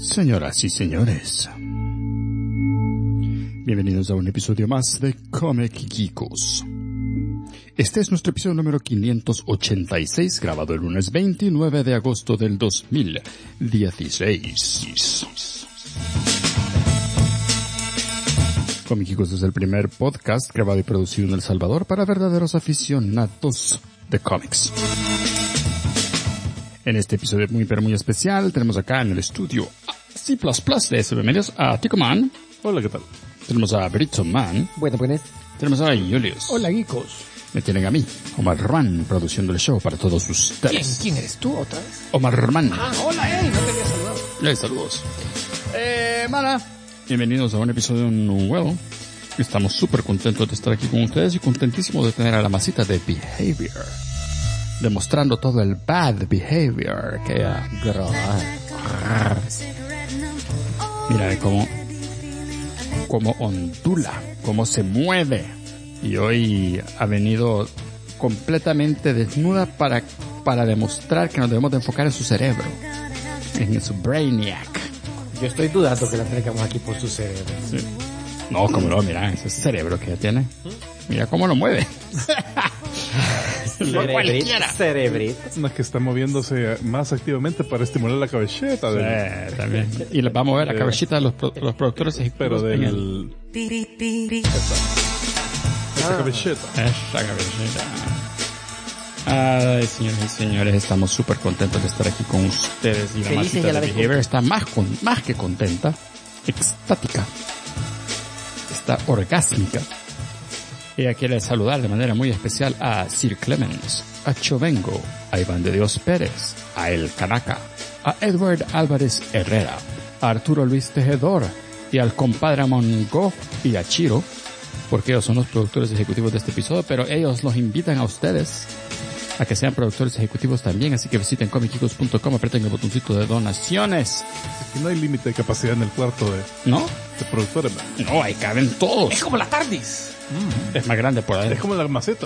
Señoras y señores, bienvenidos a un episodio más de Comic Geekos. Este es nuestro episodio número 586, grabado el lunes 29 de agosto del 2016. Comic Geekos es el primer podcast grabado y producido en El Salvador para verdaderos aficionados de cómics. En este episodio muy pero muy especial tenemos acá en el estudio C++ de SB a Tico Man. Hola, ¿qué tal? Tenemos a Brito Man. Buenas. Tenemos a Julius. Hola, geekos. Me tienen a mí, Omar Rman, produciendo el show para todos ustedes. ¿Quién eres tú otra vez? Omar Rman. Ah, hola, no te había saludado. Saludos. Mana, bienvenidos a un episodio nuevo. Estamos súper contentos de estar aquí con ustedes y contentísimos de tener a la masita de Behavior, demostrando todo el bad behavior que mira cómo ondula, cómo se mueve. Y hoy ha venido completamente desnuda para demostrar que nos debemos de enfocar en su cerebro, en su brainiac. Yo estoy dudando que la traigamos aquí por su cerebro. Sí. No, como no, mira, ese cerebro que tiene. Mira cómo lo mueve. Cerebrito. No es que está moviéndose más activamente para estimular la cabelleta. Sí, también. Y les va a mover la cabellita de los productores ejecutivos. Pero del... Esa cabelleta. Esa cabellita. Ay, señores y señores, estamos súper contentos de estar aquí con ustedes. Y la masita de Behavior está más que contenta, extática, está orgásmica. Ella quiere saludar de manera muy especial a Sir Clemens, a Chovengo, a Iván de Dios Pérez, a El Canaca, a Edward Álvarez Herrera, a Arturo Luis Tejedor y al compadre Mongo y a Chiro, porque ellos son los productores ejecutivos de este episodio, pero ellos los invitan a ustedes a que sean productores ejecutivos también, así que visiten comicgeekos.com, aprieten el botoncito de donaciones. Aquí no hay límite de capacidad en el cuarto de productores. No, ahí caben todos. Es como la TARDIS. Es más grande por ahí. Es como la maceta.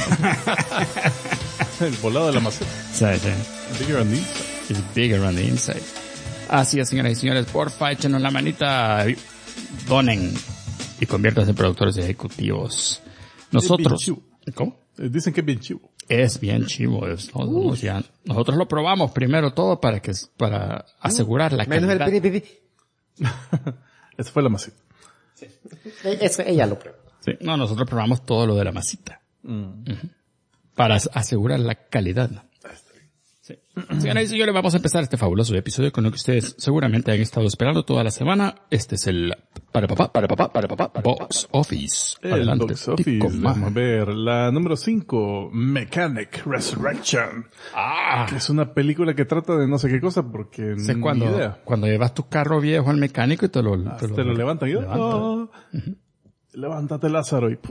El volado de la maceta. Sí. Bigger on the inside. It's bigger on the inside. Así es, señoras y señores, porfa, échenos la manita, donen y conviértanse en productores ejecutivos. Nosotros... ¿Cómo? Dicen que es bien chivo. Es bien chivo. Nosotros lo probamos primero todo para asegurar la calidad. Menos el pipi. Esa fue la maceta. Sí. Eso, ella lo prueba. Sí. No, nosotros probamos todo lo de la masita. Para asegurar la calidad. Sí. Señoras y señores, vamos a empezar este fabuloso episodio con lo que ustedes seguramente han estado esperando toda la semana. Este es el Box Office. Adelante. Box Office. Vamos a ver. La número 5, Mechanic Resurrection. Que es una película que trata de no sé qué cosa porque ni idea. Cuando llevas tu carro viejo al mecánico y te lo levantan. Levántate, Lázaro, y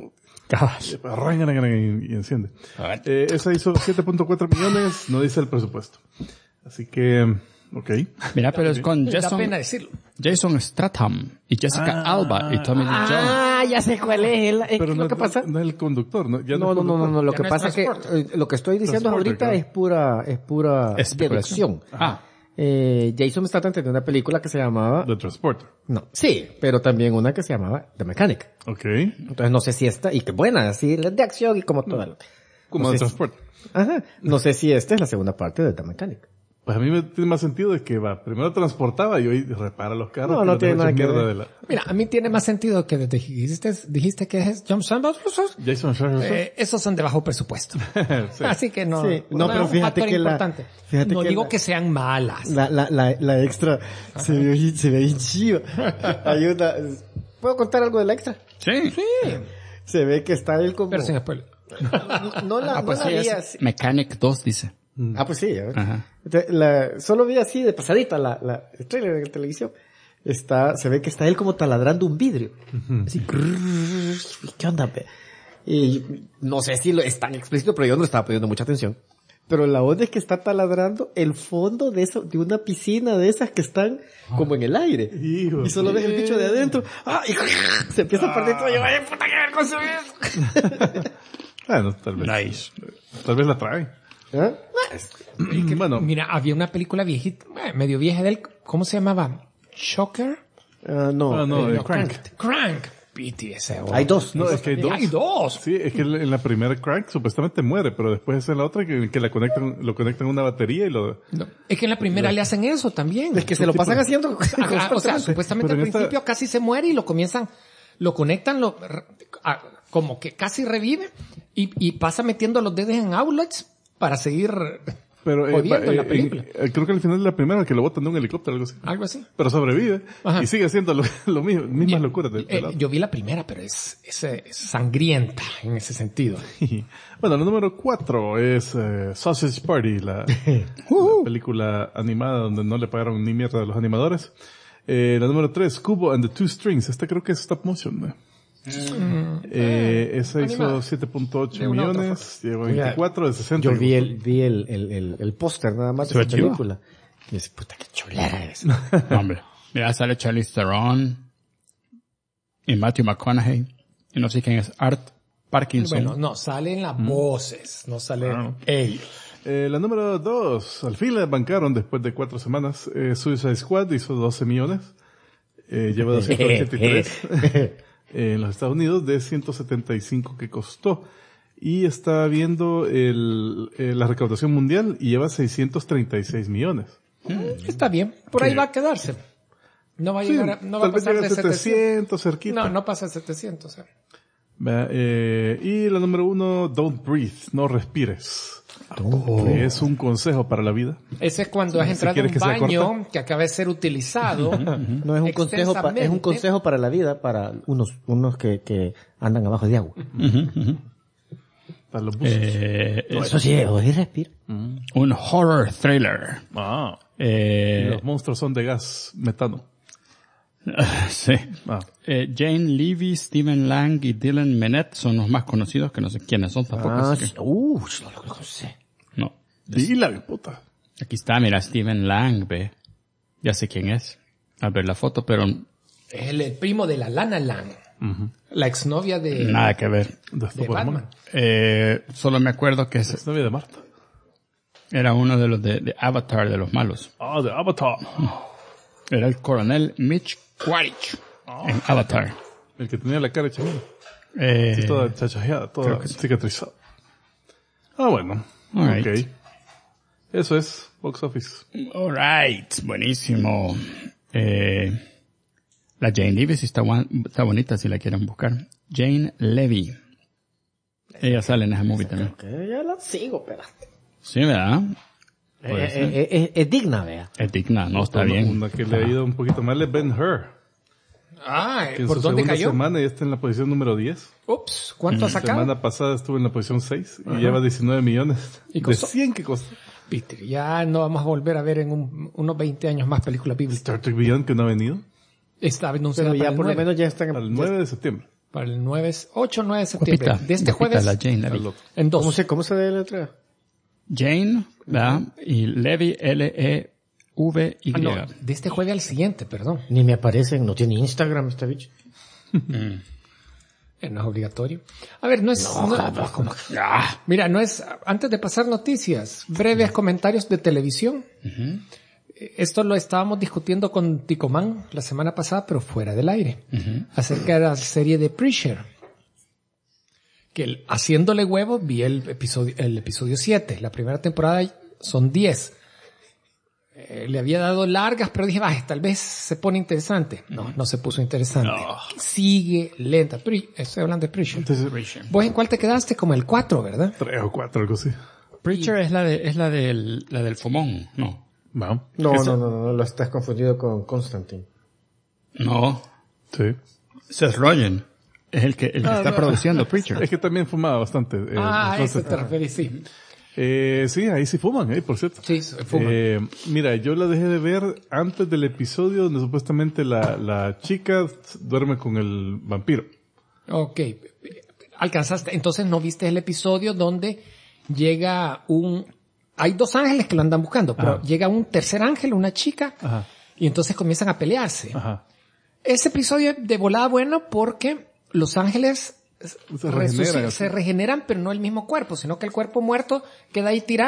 enciende. Esa hizo 7.4 millones, no dice el presupuesto. Así que, okay. Mira, pero es con Da pena decirlo. Jason Statham y Jessica Alba y Tommy Lee Jones. Ah, ya sé cuál es. Pero lo que pasa. No es el conductor, ¿no? No. Lo que pasa es que lo que estoy diciendo ahorita es pura deducción. Jason Statham tenía una película que se llamaba The Transporter. No, sí, pero también una que se llamaba The Mechanic. Okay. Entonces no sé si esta, y que buena, así, de acción y como toda. Como The Transporter. Ajá. No sé si esta es la segunda parte de The Mechanic. Pues a mí me tiene más sentido de que primero transportaba y hoy repara los carros. No tiene nada que ver. Mira, a mí tiene más sentido que desde que dijiste que es Jason Statham. Esos son de bajo presupuesto. Sí. Así que no. Sí. No, pero fíjate que no digo que sean malas. La extra se ve bien chiva. Hay una, ¿puedo contar algo de la extra? Sí. Se ve que está él como... Pero sin spoiler. No la vi así. Mechanic 2 dice. Ah, pues sí, a ver. Ajá. Solo vi así de pasadita el trailer de la televisión. Se ve que está él como taladrando un vidrio. Así, ¿qué onda? Y no sé si es tan explícito, pero yo no estaba poniendo mucha atención. Pero la onda es que está taladrando el fondo de una piscina de esas que están como en el aire. Hijo, y solo ves el bicho de adentro. Y se empieza a partir todo. Y yo, ¡ay, puta, qué ver con eso! Bueno, tal vez. Nice. Tal vez la trae. ¿Ah? Bueno. Mira, había una película viejita, medio vieja de él, ¿cómo se llamaba? Shocker. Crank. Crank. Piti ese. Hay dos. No, es que Hay dos. Sí, es que en la primera Crank supuestamente muere, pero después es en la otra que lo conectan a una batería y lo... No, es que en la primera le hacen eso también. Es que se lo pasan haciendo. O sea, supuestamente al principio casi se muere y lo conectan, como que casi revive y pasa metiendo los dedos en outlets para seguir jodiendo en la película. Creo que al final de la primera que lo botan de un helicóptero, algo así. Pero sobrevive. Ajá. Y sigue haciendo lo mismo, mismas locuras. Yo vi la primera, pero es sangrienta en ese sentido. Bueno, la número 4 es Sausage Party, la película animada donde no le pagaron ni mierda a los animadores. La número 3, Kubo and the Two Strings. Esta creo que es stop motion, ¿no? Esa hizo 7.8 millones, llegó a 24 de 60. Yo vi el póster nada más de esa película. Y es puta que chulera es. Hombre, mira, sale Charlize Theron y Matthew McConaughey y no sé quién es Art Parkinson. Bueno, no, salen las voces, no salen ellos. La número 2, al fin la bancaron después de 4 semanas. Suicide Squad hizo 12 millones. Lleva 283 en los Estados Unidos de 175 que costó. Y está viendo la recaudación mundial y lleva 636 millones. Está bien, por ahí va a quedarse. No va a llegar, no va a pasar de 700 cerquita. No pasa de 700. Y la número 1, Don't Breathe, no respires. Es un consejo para la vida. Ese es cuando has entrado en un baño que acaba de ser utilizado. No es un consejo, es un consejo para la vida para unos que andan abajo de agua. Para los buzos. Eso sí, oye, respira. Un horror thriller. Los monstruos son de gas metano. Sí. Jane Levy, Stephen Lang y Dylan Minnette son los más conocidos, que no sé quiénes son tampoco. Sí. No lo sé. No. Dylan, puta. Aquí está, mira, Stephen Lang, ve. Ya sé quién es. A ver la foto, pero... Es el primo de la Lana Lang. La exnovia de... Nada que ver. De Batman. Solo me acuerdo que es... La exnovia de Marta. Era uno de los de Avatar, de los malos. De Avatar. Era el coronel Mitch Quaritch en Avatar. El que tenía la cara hecha sí, toda chachajeada, toda cicatrizada. Bueno. Right. Ok. Eso es Box Office. Alright. Buenísimo. La Jane Levy sí está bonita si la quieren buscar. Jane Levy. Ella sale en esa movie también. Ya la sigo, espérate. Sí, ¿verdad? Es digna, vea. Es digna, no está bien. Una que le ha ido un poquito mal es Ben-Hur. ¿Por dónde cayó? Semana ya está en la posición número 10. Ups, ¿cuánto ha sacado? La semana pasada estuvo en la posición 6 y lleva 19 millones. ¿Y costó? De 100 que costó. Peter, ya no vamos a volver a ver en unos 20 años más películas bíblicas. Star Trek Beyond, que no ha venido. Está anunciada pero ya para por lo menos ya están... Al 9 de septiembre. Para el 8-9 de septiembre. Guapita, de este jueves. la Jane Levy. En 2. ¿Cómo se ve la letra? Jane, ¿verdad? Y Levy, L-E-V-Y. No, de este jueves al siguiente, perdón. Ni me aparecen, no tiene Instagram esta bicho. No es obligatorio. A ver, no es... Mira, no es... Antes de pasar noticias, breves comentarios de televisión. Esto lo estábamos discutiendo con Ticomán la semana pasada, pero fuera del aire. Acerca de la serie de Preacher. Que haciéndole huevos vi el episodio 7. La primera temporada son 10. Le había dado largas, pero dije, tal vez se pone interesante. No se puso interesante. No. Sigue lenta. Estoy hablando de Preacher. ¿Vos en cuál te quedaste? Como el 4, ¿verdad? 3 o 4, algo así. Preacher es la del fumón, ¿no? No, lo estás confundido con Constantine. No. Sí. Seth Rogen es el que está produciendo Preacher. Es que también fumaba bastante. Eso te referís, sí. Sí, ahí sí fuman, por cierto. Sí, fuman. Mira, yo la dejé de ver antes del episodio donde supuestamente la chica duerme con el vampiro. Ok. Alcanzaste, entonces no viste el episodio donde llega hay 2 ángeles que lo andan buscando, pero llega un tercer ángel, una chica, y entonces comienzan a pelearse. Ese episodio de volada bueno porque los ángeles se regeneran, pero no el mismo cuerpo, sino que el cuerpo muerto queda ahí tirado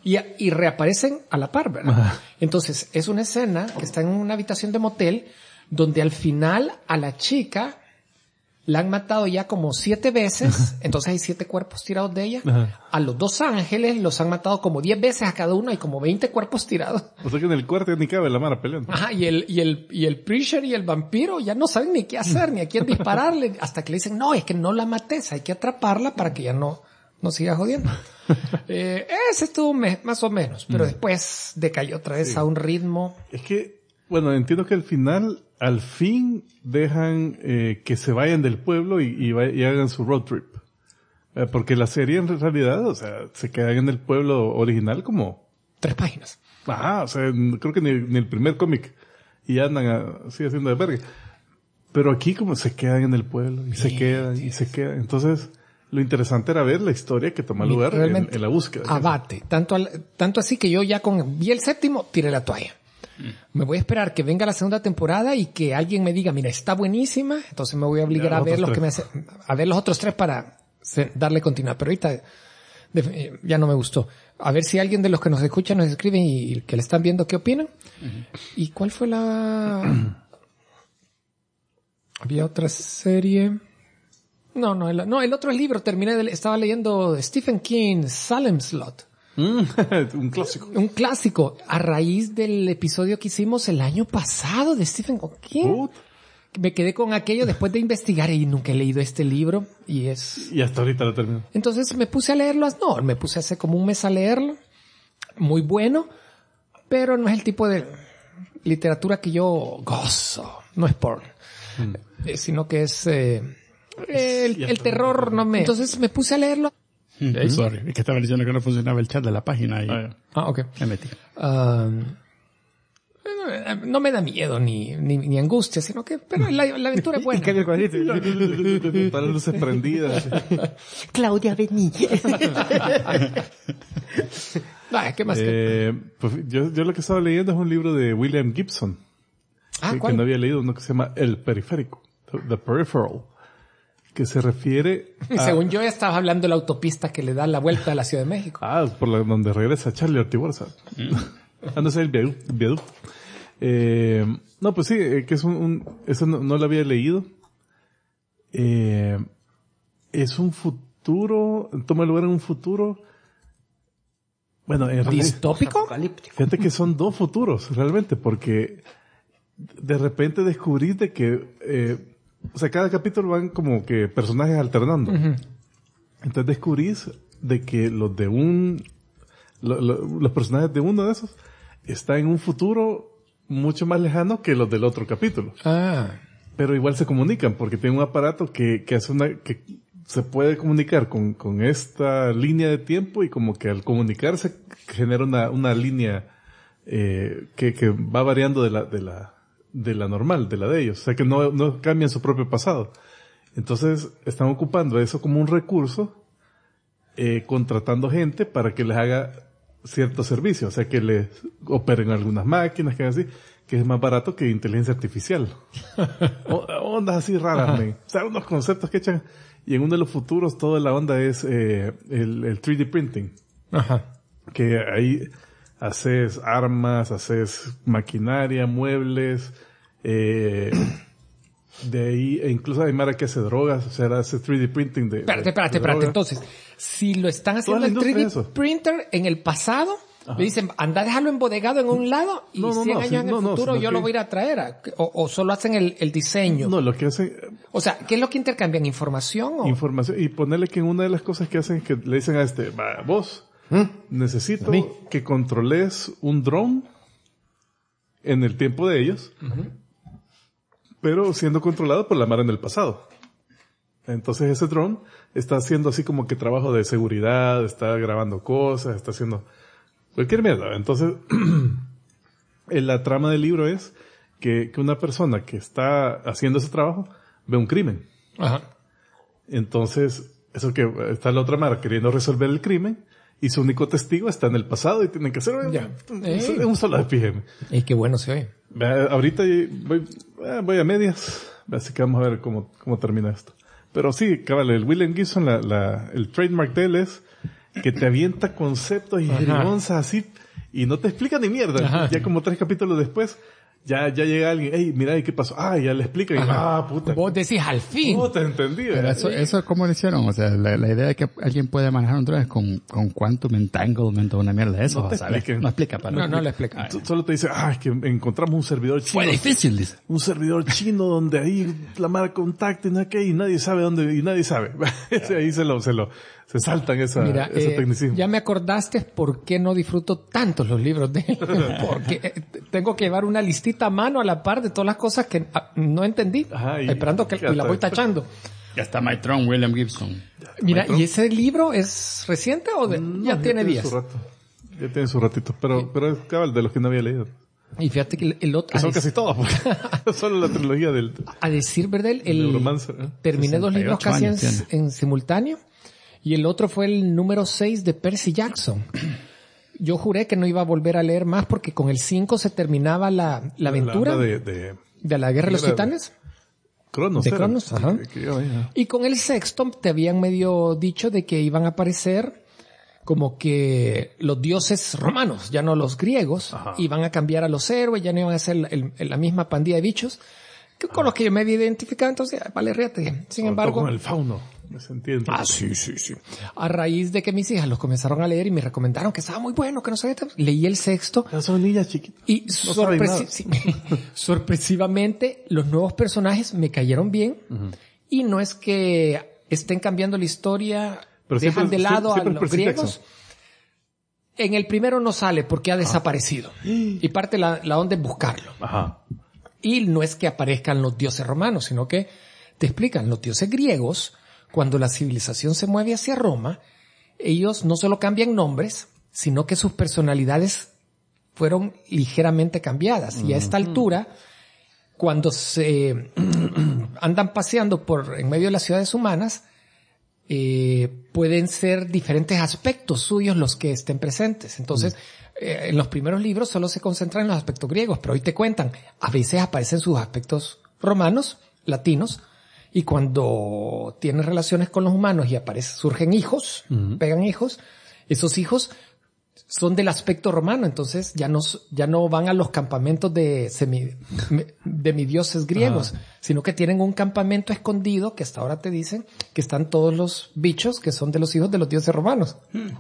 Y reaparecen a la par, ¿verdad? Ajá. Entonces, es una escena que está en una habitación de motel donde al final a la chica la han matado ya como 7 veces, entonces hay 7 cuerpos tirados de ella. Ajá. A los 2 ángeles los han matado como 10 veces a cada uno, hay como 20 cuerpos tirados. O sea que en el cuarto ni cabe la mano peleando. Ajá, y el preacher y el vampiro ya no saben ni qué hacer, ni a quién dispararle, hasta que le dicen, no, es que no la mates, hay que atraparla para que ya no siga jodiendo. Ese estuvo más o menos, pero después decayó otra vez a un ritmo. Es que, bueno, entiendo que al fin dejan que se vayan del pueblo y hagan su road trip. Porque la serie en realidad, o sea, se quedan en el pueblo original como 3 páginas. O sea, creo que ni el primer cómic. Y andan así haciendo de verga. Pero aquí como se quedan en el pueblo y se quedan y se quedan. Entonces, lo interesante era ver la historia que toma lugar en la búsqueda. Abate. Tanto así que yo ya vi el 7º, tiré la toalla. Me voy a esperar que venga la segunda temporada y que alguien me diga, mira, está buenísima. Entonces me voy a obligar a ver a ver los otros 3 para darle continuidad. Pero ahorita ya no me gustó. A ver si alguien de los que nos escuchan nos escribe y que le están viendo qué opinan. ¿Y cuál fue había otra serie? No, el otro libro estaba leyendo Stephen King, Salem Slot. Un clásico. Un clásico. A raíz del episodio que hicimos el año pasado de Stephen King. Me quedé con aquello después de investigar y nunca he leído este libro y hasta ahorita lo termino. Entonces me puse a leerlo. Me puse hace como un mes a leerlo. Muy bueno, pero no es el tipo de literatura que yo gozo. No es porn. Sino que es el terror no me... Entonces me puse a leerlo. Sorry, es que estaba diciendo que no funcionaba el chat de la página y ok. Me metí. No me da miedo ni angustia, sino que, pero la aventura es buena. Para luces prendidas. Claudia, vení. ¿Qué más? Pues yo lo que estaba leyendo es un libro de William Gibson. Que no había leído, uno que se llama El Periférico, The Peripheral. Que se refiere Según yo estaba hablando de la autopista que le da la vuelta a la Ciudad de México. Por donde regresa Charlie Ortiborza. No sé, el viaducto. No, pues sí, que es eso no lo había leído. Es un futuro, toma lugar en un futuro, bueno, ¿distópico? Fíjate que son 2 futuros, realmente, porque de repente descubrís de que, o sea, cada capítulo van como que personajes alternando. Uh-huh. Entonces descubrís de que los personajes de uno de esos están en un futuro mucho más lejano que los del otro capítulo. Pero igual se comunican porque tienen un aparato que hace que se puede comunicar con esta línea de tiempo y como que al comunicarse genera una línea que va variando de la normal, de la de ellos. O sea que no cambian su propio pasado. Entonces están ocupando eso como un recurso, contratando gente para que les haga ciertos servicios. O sea que les operen algunas máquinas, que así, que es más barato que inteligencia artificial. Ondas así raras, o sea, unos conceptos que echan. Y en uno de los futuros toda la onda es el 3D printing. Ajá. Que ahí haces armas, haces maquinaria, muebles, de ahí, e incluso hay mara que hace drogas, o sea, hace 3D printing de Espérate. Entonces, si lo están haciendo en 3D printer en el pasado, le dicen, anda a dejarlo embodegado en un lado y 100 años en el futuro yo lo voy a ir a traer. O solo hacen el diseño. No, lo que hacen... O sea, ¿qué es lo que intercambian? ¿Información? Información. Y ponerle que una de las cosas que hacen es que le dicen a vos, necesito que controles un drone en el tiempo de ellos, pero siendo controlado por la mara en el pasado. Entonces ese drone está haciendo así como que trabajo de seguridad, está grabando cosas, está haciendo cualquier mierda. Entonces, la trama del libro es que una persona que está haciendo ese trabajo ve un crimen. Ajá. Entonces, eso que está la otra mara queriendo resolver el crimen y su único testigo está en el pasado y tienen que hacer un solo FPGM. Y qué bueno se oye. Ahorita voy a medias, así que vamos a ver cómo termina esto. Pero sí, cabal, el William Gibson, el trademark de él es que te avienta conceptos y jerigonzas así y no te explica ni mierda. Ajá. Ya como 3 capítulos después, ya llega alguien, hey, mira, ¿y qué pasó? Ah, ya le explica y puta. Vos decís al fin. Puta, entendí. Pero eso ¿cómo lo hicieron? O sea, la idea de que alguien puede manejar un drone con quantum entanglement o una mierda de eso. No te expliquen. No explica para no le explica. Solo te dice, es que encontramos un servidor chino. Fue difícil, dice. Un servidor chino donde ahí la mara contacta y nadie sabe dónde, y nadie sabe. Ahí se saltan ese tecnicismo. Ya me acordaste por qué no disfruto tanto los libros de él. Porque tengo que llevar una listita a mano a la par de todas las cosas que no entendí. Esperando que la voy tachando. Ya está My Throne, William Gibson. Mira, ¿y ese libro es reciente o ya tiene días? Ya tiene su ratito, pero es cabal de los que no había leído. Y fíjate que el otro... Que son casi todos, solo la trilogía del... A decir verdad, terminé 2 libros casi en simultáneo. Y el otro fue el número 6 de Percy Jackson. Yo juré que no iba a volver a leer más porque con el 5 se terminaba la aventura de la Guerra de los Titanes. Cronos. De Cronos, ajá. Y con el 6 te habían medio dicho de que iban a aparecer como que los dioses romanos, ya no los griegos, iban a cambiar a los héroes, ya no iban a ser la misma pandilla de bichos con los que yo me había identificado, entonces, vale, ríate. Sin embargo... Con el fauno. ¿Se entiende? Sí. A raíz de que mis hijas los comenzaron a leer y me recomendaron que estaba muy bueno, que no sabía, leí el 6. Son niñas chiquitas. Y sorpresivamente, los nuevos personajes me cayeron bien. Y no es que estén cambiando la historia, pero dejan de lado a los griegos. En el primero no sale porque ha desaparecido. Y parte la onda es buscarlo. Y no es que aparezcan los dioses romanos, sino que te explican los dioses griegos. Cuando la civilización se mueve hacia Roma, ellos no solo cambian nombres, sino que sus personalidades fueron ligeramente cambiadas. Y a esta altura, cuando se andan paseando en medio de las ciudades humanas, pueden ser diferentes aspectos suyos los que estén presentes. Entonces, en los primeros libros solo se concentran en los aspectos griegos, pero hoy te cuentan, a veces aparecen sus aspectos romanos, latinos, y cuando tienen relaciones con los humanos y surgen hijos, pegan hijos, esos hijos son del aspecto romano, entonces ya no van a los campamentos de semidioses griegos, sino que tienen un campamento escondido que hasta ahora te dicen que están todos los bichos que son de los hijos de los dioses romanos.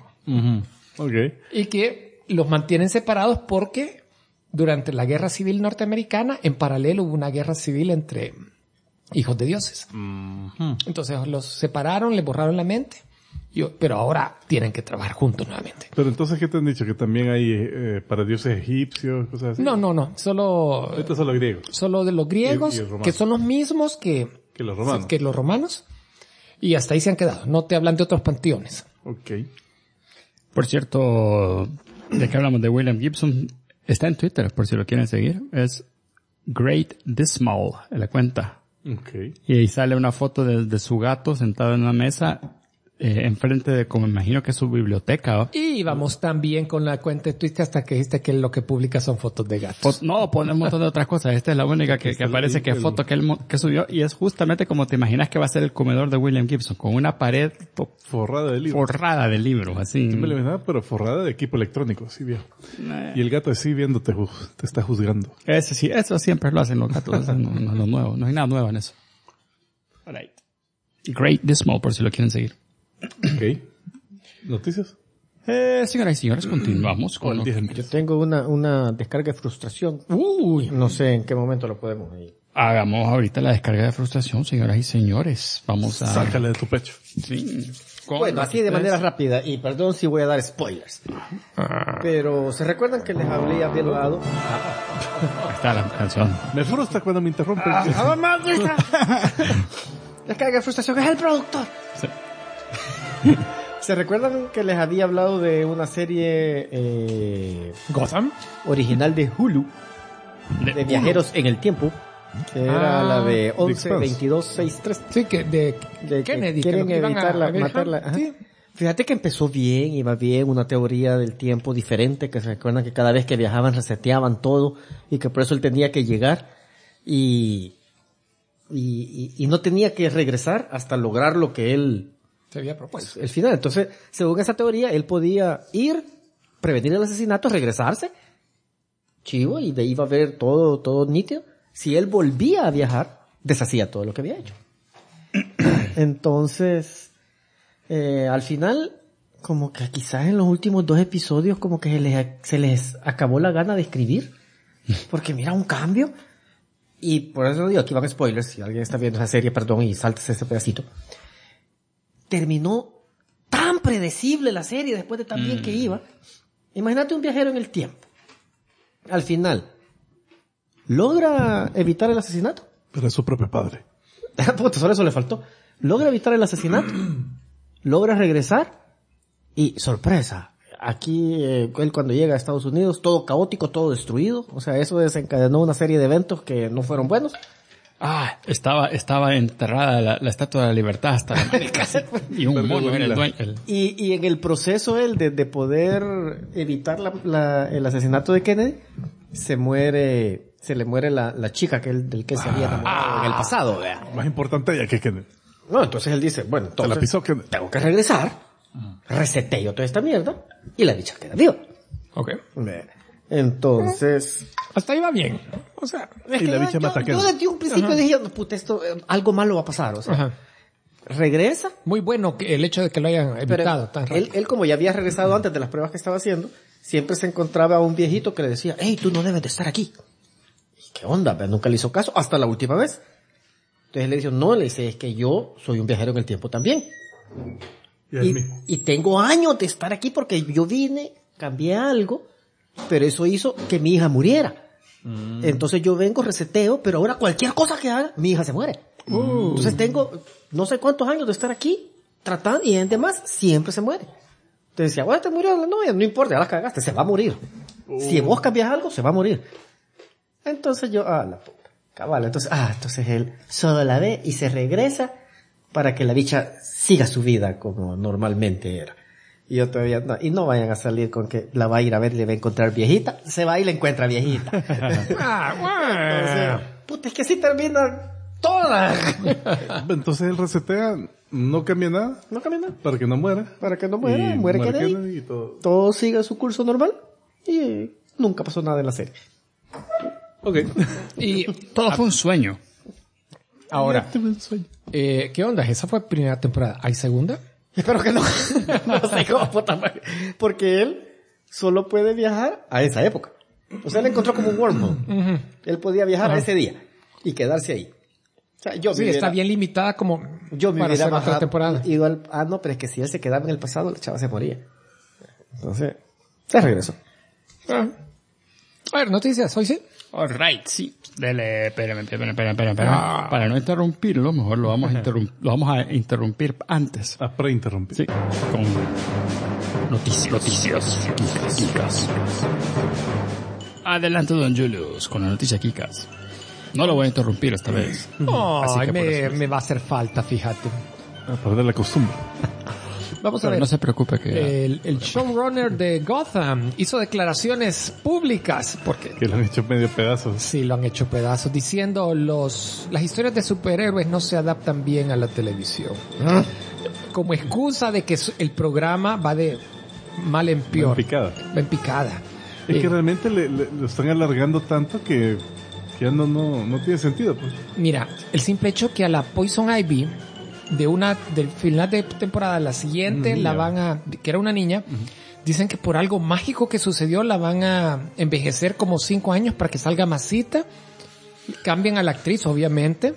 Y que los mantienen separados porque durante la Guerra Civil Norteamericana, en paralelo hubo una guerra civil entre hijos de dioses. Entonces los separaron, les borraron la mente, pero ahora tienen que trabajar juntos nuevamente. Pero entonces, ¿qué te han dicho? ¿Que también hay para dioses egipcios, cosas así? No. Estos son los griegos. Solo de los griegos, que son los mismos que los romanos. Y hasta ahí se han quedado. No te hablan de otros panteones. Por cierto, de que hablamos de William Gibson, está en Twitter, por si lo quieren seguir. Es Great Dismal, en la cuenta. Y ahí sale una foto de su gato sentado en una mesa enfrente de, como imagino que es su biblioteca, ¿no? Y vamos también con la cuenta de Twitter hasta que dijiste que lo que publica son fotos de gatos. No, pone un montón de otras cosas. Esta es la única que aparece que foto que él subió, y es justamente como te imaginas que va a ser el comedor de William Gibson, con una pared forrada de libros. Forrada de libros, así. Yo me lo imaginaba, pero forrada de equipo electrónico, sí, viejo. Y el gato así viéndote, te está juzgando. Eso siempre lo hacen los gatos. Eso no es lo nuevo. No hay nada nuevo en eso. Alright. Great Dismal, por si lo quieren seguir. ¿Noticias? Señoras y señores, continuamos con lo... Yo tengo una descarga de frustración. No sé en qué momento lo podemos ir. Hagamos ahorita la descarga de frustración, señoras y señores. Vamos a... Sácale de tu pecho. Sí. Bueno, así de manera rápida, y perdón si voy a dar spoilers. Pero, ¿se recuerdan que les había hablado? Ahí está la canción. Me frustra cuando me interrumpen. Descarga de frustración, es el productor. Sí. ¿Se recuerdan que les había hablado de una serie Gotham original de Hulu de viajeros en el tiempo, que era la de 11-22-63? Sí, que de Kennedy, que quieren matarla. Sí. Fíjate que empezó bien, iba bien, una teoría del tiempo diferente, que se recuerdan que cada vez que viajaban reseteaban todo y que por eso él tenía que llegar y no tenía que regresar hasta lograr lo que él Se había propuesto. El final. Entonces, según esa teoría, él podía ir, prevenir el asesinato, regresarse, chivo, y de ahí iba a ver todo nítido. Si él volvía a viajar, deshacía todo lo que había hecho. Entonces, al final, como que quizás en los últimos 2 episodios como que se les acabó la gana de escribir. Porque mira, un cambio. Y por eso digo, aquí van spoilers, si alguien está viendo esa serie, perdón, y saltes ese pedacito. Terminó tan predecible la serie después de tan bien que iba. Imagínate un viajero en el tiempo. Al final, ¿logra evitar el asesinato? Pero es su propio padre. Puta, solo eso le faltó. ¿Logra evitar el asesinato? ¿Logra regresar? Y sorpresa, aquí él cuando llega a Estados Unidos, todo caótico, todo destruido. O sea, eso desencadenó una serie de eventos que no fueron buenos. Estaba enterrada la Estatua de la Libertad hasta la América. Y un mono era el dueño. Y en el proceso él de poder evitar el asesinato de Kennedy, se le muere la chica del que se había enamorado en el pasado. ¿Vea? Más importante ella que Kennedy. No, entonces él dice, bueno, entonces la pisó Kennedy. Tengo que regresar, reseteo toda esta mierda, y la dicha queda viva. Ok. Entonces... Hasta ahí va bien. O sea... Y la bicha mata a Kennedy. Yo desde un principio dije, puta, esto, algo malo va a pasar, o sea... Regresa. Muy bueno que el hecho de que lo hayan evitado. Pero él, como ya había regresado antes de las pruebas que estaba haciendo, siempre se encontraba a un viejito que le decía, hey, tú no debes de estar aquí. ¿Qué onda? Pero nunca le hizo caso, hasta la última vez. Entonces le dijo, no, le dice, es que yo soy un viajero en el tiempo también. Y tengo años de estar aquí porque yo vine, cambié algo, pero eso hizo que mi hija muriera. Entonces yo vengo, reseteo, pero ahora cualquier cosa que haga, mi hija se muere. Entonces tengo no sé cuántos años de estar aquí tratando y en demás siempre se muere. Entonces decía, bueno, te murió la novia, no importa, ya la cagaste, se va a morir. Si vos cambias algo, se va a morir. Entonces yo, la puta, cabal, entonces él solo la ve y se regresa para que la bicha siga su vida como normalmente era. Y yo todavía no vayan a salir con que la va a ir a ver y le va a encontrar viejita. Se va y le encuentra viejita. Entonces, puta, es que así termina toda. Entonces él resetea, no cambia nada. No cambia nada. Para que no muera. Para que no muera, muere Kennedy. Y todo sigue su curso normal. Y nunca pasó nada en la serie. Ok. Y todo fue un sueño. Ahora, ¿qué onda? Esa fue primera temporada. ¿Hay segunda? Espero que no. No sé cómo puta madre. Porque él solo puede viajar a esa época. O sea, él encontró como un wormhole. Él podía viajar a ese día y quedarse ahí. O sea, está bien limitada como yo me para hubiera hacer otra temporada. No, pero es que si él se quedaba en el pasado, la chava se moría. Entonces, se regresó. A ver, noticias, ¿hoy sí? Alright, sí. Dele, espérame. Para no interrumpirlo, mejor lo vamos a interrumpir antes. A preinterrumpir. Sí. Con noticias. Kikas. Adelante, don Julius, con la noticia Kikas. No lo voy a interrumpir esta vez. Así que me va a hacer falta, fíjate. A perder la costumbre. Vamos a ver. No se preocupe que... El showrunner de Gotham hizo declaraciones públicas porque... Que lo han hecho medio pedazos. Sí, lo han hecho pedazos, diciendo las historias de superhéroes no se adaptan bien a la televisión. Como excusa de que el programa va de mal en peor. Va en picada. Es que realmente lo están alargando tanto que ya no tiene sentido, pues. Mira, el simple hecho que a la Poison Ivy del final de temporada, la siguiente que era una niña, dicen que por algo mágico que sucedió la van a envejecer como 5 años para que salga masita. Cambian a la actriz, obviamente.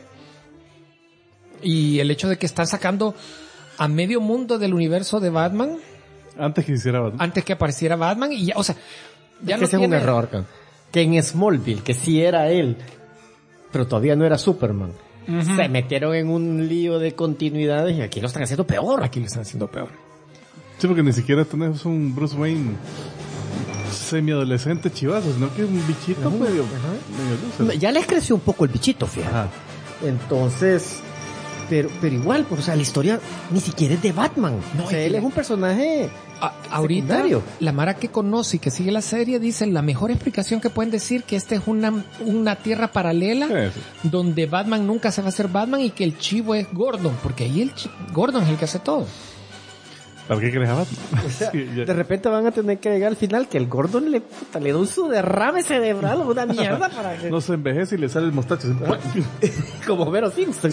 Y el hecho de que están sacando a medio mundo del universo de Batman. Antes que apareciera Batman. Y ya, o sea, ya es que ese es un error, que en Smallville, que sí era él, pero todavía no era Superman. Se metieron en un lío de continuidades y aquí lo están haciendo peor. Sí, porque ni siquiera tenés un Bruce Wayne semi-adolescente chivazo, sino que es un bichito medio lúcido. Ya les creció un poco el bichito, fíjate. Entonces, Pero igual, pues, o sea, la historia ni siquiera es de Batman. No, o sea, él es un personaje ahorita, secundario. La Mara que conoce y que sigue la serie dice la mejor explicación que pueden decir que esta es una tierra paralela donde Batman nunca se va a hacer Batman y que el chivo es Gordon, porque ahí Gordon es el que hace todo. ¿Para qué crees a Batman? O sea, de repente van a tener que llegar al final que el Gordon le da un su derrame cerebral o una mierda para que... No se envejece y le sale el mostacho. Como Vero Simpson.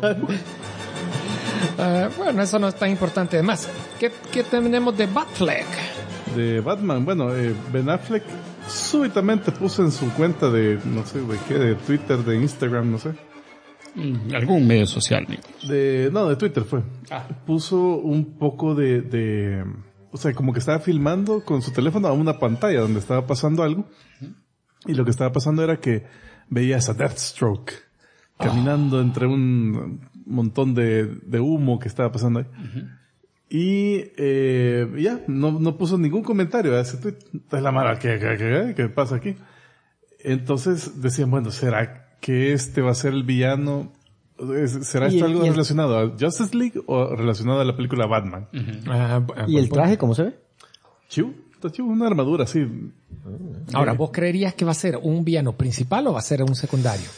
Bueno, eso no es tan importante. Además, ¿qué tenemos de Batfleck? De Batman, bueno, Ben Affleck súbitamente puso en su cuenta de, no sé, de qué, de Twitter, de Instagram, no sé. Algún medio social, de Twitter fue. Puso un poco de, o sea, como que estaba filmando con su teléfono a una pantalla donde estaba pasando algo. Y lo que estaba pasando era que veías a Deathstroke caminando entre un montón de humo que estaba pasando ahí. Y ya, no puso ningún comentario a ese tweet. Entonces la mara, ¿qué pasa aquí? Entonces decían, bueno, ¿será que este va a ser el villano? ¿Será esto algo relacionado a Justice League o relacionado a la película Batman? ¿Y el traje cómo se ve? Está chivo, una armadura así. Ahora, ¿vos creerías que va a ser un villano principal o va a ser un secundario?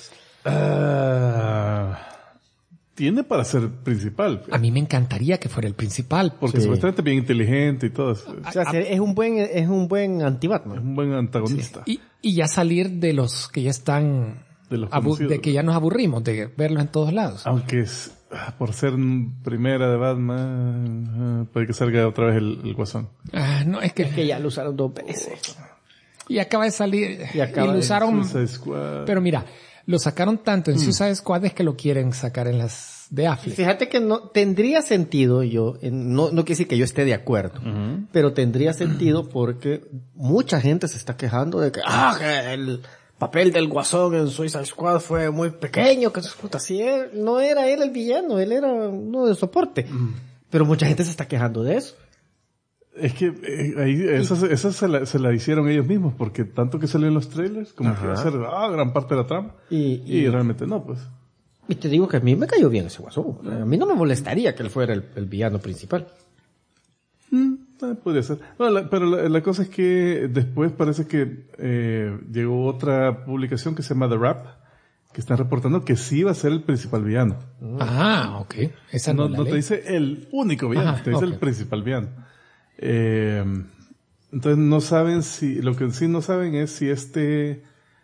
Tiene para ser principal. A mí me encantaría que fuera el principal. Porque supuestamente es bien inteligente y todo. O sea, es un buen anti-Batman. Es un buen antagonista. Sí. Y ya salir de los que ya están... de que ya nos aburrimos de verlo en todos lados. Aunque por ser primera de Batman, puede que salga otra vez el Guasón. No, es que ya lo usaron 2 veces. Y acaba de salir. Y lo usaron. Pero mira, lo sacaron tanto en Suicide Squad es que lo quieren sacar en las de Affleck. Fíjate que no tendría sentido, no quiere decir que yo esté de acuerdo, pero tendría sentido porque mucha gente se está quejando de que el papel del Guasón en Suicide Squad fue muy pequeño, que así no era él el villano, él era uno de soporte. Pero mucha gente se está quejando de eso. Es que esa se la hicieron ellos mismos, porque tanto que salió en los trailers, como que iba a ser gran parte de la trama, y realmente no, pues. Y te digo que a mí me cayó bien ese Guasón. A mí no me molestaría que él fuera el villano principal. Podría ser. No, pero la cosa es que después parece que llegó otra publicación que se llama The Wrap, que están reportando que sí va a ser el principal villano. Ok. Esa no te dice el único villano, te dice el principal villano. Entonces no saben lo que sí no saben es si este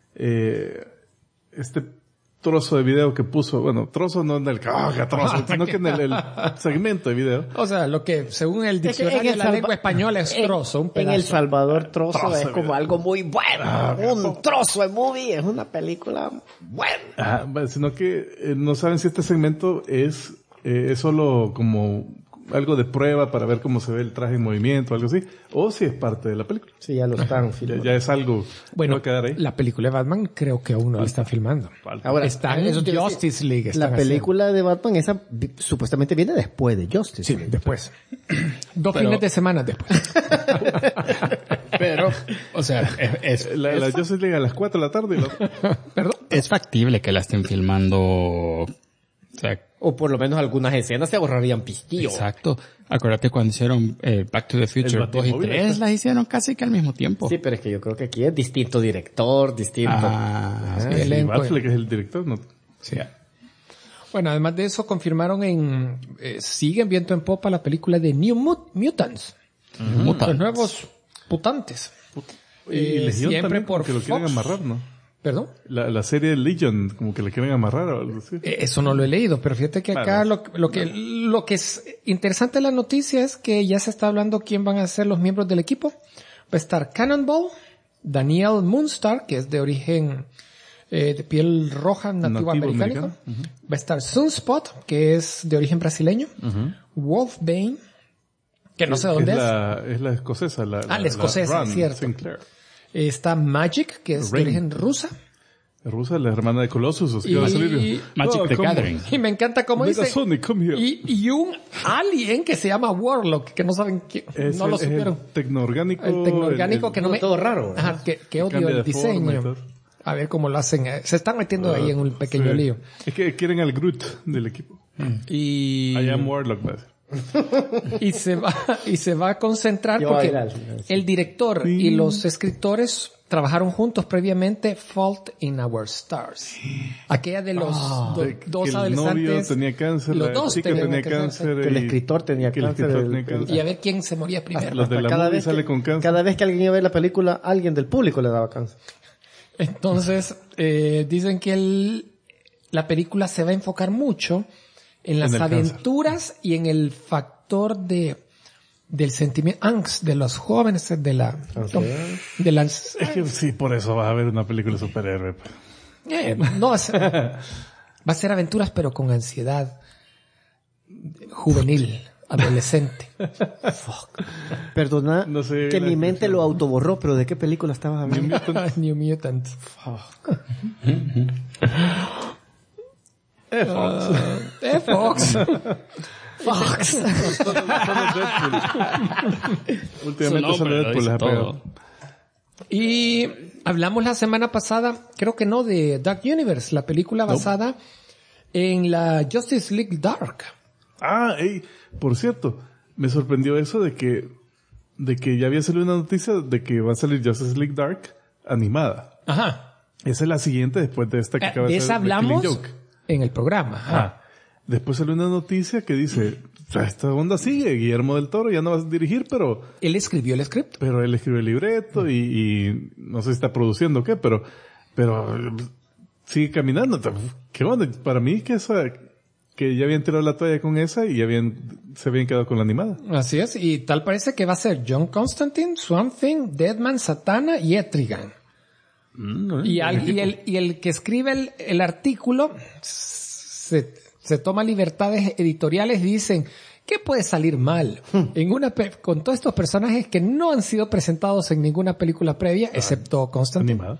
trozo de video que puso, bueno, trozo no en el trozo, sino que en el segmento de video. O sea, lo que según el diccionario de la lengua española es trozo, un pedazo. En El Salvador trozo es como algo muy bueno, un trozo de movie, es una película buena. Sino que no saben si este segmento es solo como algo de prueba para ver cómo se ve el traje en movimiento o algo así, o si es parte de la película. Sí, ya lo están filmando. Ya es algo que va a quedar ahí. La película de Batman creo que aún no la están filmando. Ahora, está en Justice League. La película de Batman, esa supuestamente viene después de Justice League. Sí, después. 2 fines de semana después. Pero, o sea, la Justice League a las 4 de la tarde. Perdón. Es factible que la estén filmando. O por lo menos algunas escenas se ahorrarían pistillo. Exacto. Acuérdate cuando hicieron Back to the Future 2 y 3, las hicieron casi que al mismo tiempo. Sí, pero es que yo creo que aquí es distinto director, distinto... Batfleck es el director, ¿no? Sí. Bueno, además de eso, confirmaron siguen viento en popa la película de New Mutants. Los nuevos mutantes. Y Legión siempre también, por que lo quieren Fox. amarrar, ¿no? ¿Perdón? La serie de Legion, como que la quieren amarrar o algo así. Eso no lo he leído, pero fíjate que acá lo que es interesante de la noticia es que ya se está hablando quién van a ser los miembros del equipo. Va a estar Cannonball, Daniel Moonstar, que es de origen de piel roja, nativo americano. Va a estar Sunspot, que es de origen brasileño. Wolfbane, que no sé dónde es. Es la escocesa. La escocesa, Ron cierto. Sinclair. Está Magic, que es de origen rusa. Rusa, la hermana de Colossus. Magic the Gathering. Y me encanta cómo dice. Sonic, come here. Y un alien que se llama Warlock, que no saben no lo supieron. El tecnoorgánico. El tecnoorgánico que no me... Todo raro. Ajá, que odio el diseño. A ver cómo lo hacen. Se están metiendo ahí en un pequeño lío. Es que quieren al Groot del equipo. Y... I am Warlock, pues. y se va a concentrar porque el director y los escritores trabajaron juntos previamente Fault in Our Stars. Aquella de los dos adolescentes. El novio tenía cáncer, los la dos chica tenía cáncer. El escritor tenía cáncer. Y a ver quién se moría primero. Los de la movie sale con cáncer. Cada vez que alguien iba a ver la película, alguien del público le daba cáncer. Entonces, dicen que la película se va a enfocar mucho en las aventuras cáncer. Y en el factor del sentimiento, angst de los jóvenes, de las... Es que sí, por eso vas a ver una película de superhéroe. No, va a ser aventuras, pero con ansiedad juvenil, adolescente. Perdona, no sé, que mi mente lo autoborró, pero ¿de qué película estabas hablando? New Mutant. Fox. Fox. Últimamente solo Deadpool les ha pegado. Y hablamos la semana pasada, creo que no, de Dark Universe, la película basada en la Justice League Dark. Por cierto, me sorprendió eso de que ya había salido una noticia de que va a salir Justice League Dark animada. Ajá. Esa es la siguiente después de esta que acaba de ser. De esa hablamos en el programa. Después salió una noticia que dice, esta onda sigue, Guillermo del Toro ya no va a dirigir, pero... Él escribió el script. Pero él escribió el libreto y no sé si está produciendo o qué, pero sigue caminando. ¿Qué onda? Para mí que ya habían tirado la toalla con esa y se habían quedado con la animada. Así es, y tal parece que va a ser John Constantine, Swamp Thing, Deadman, Satana y Etrigan. Y el que escribe el artículo se toma libertades editoriales y dicen, ¿qué puede salir mal con todos estos personajes que no han sido presentados en ninguna película previa, excepto Constantine?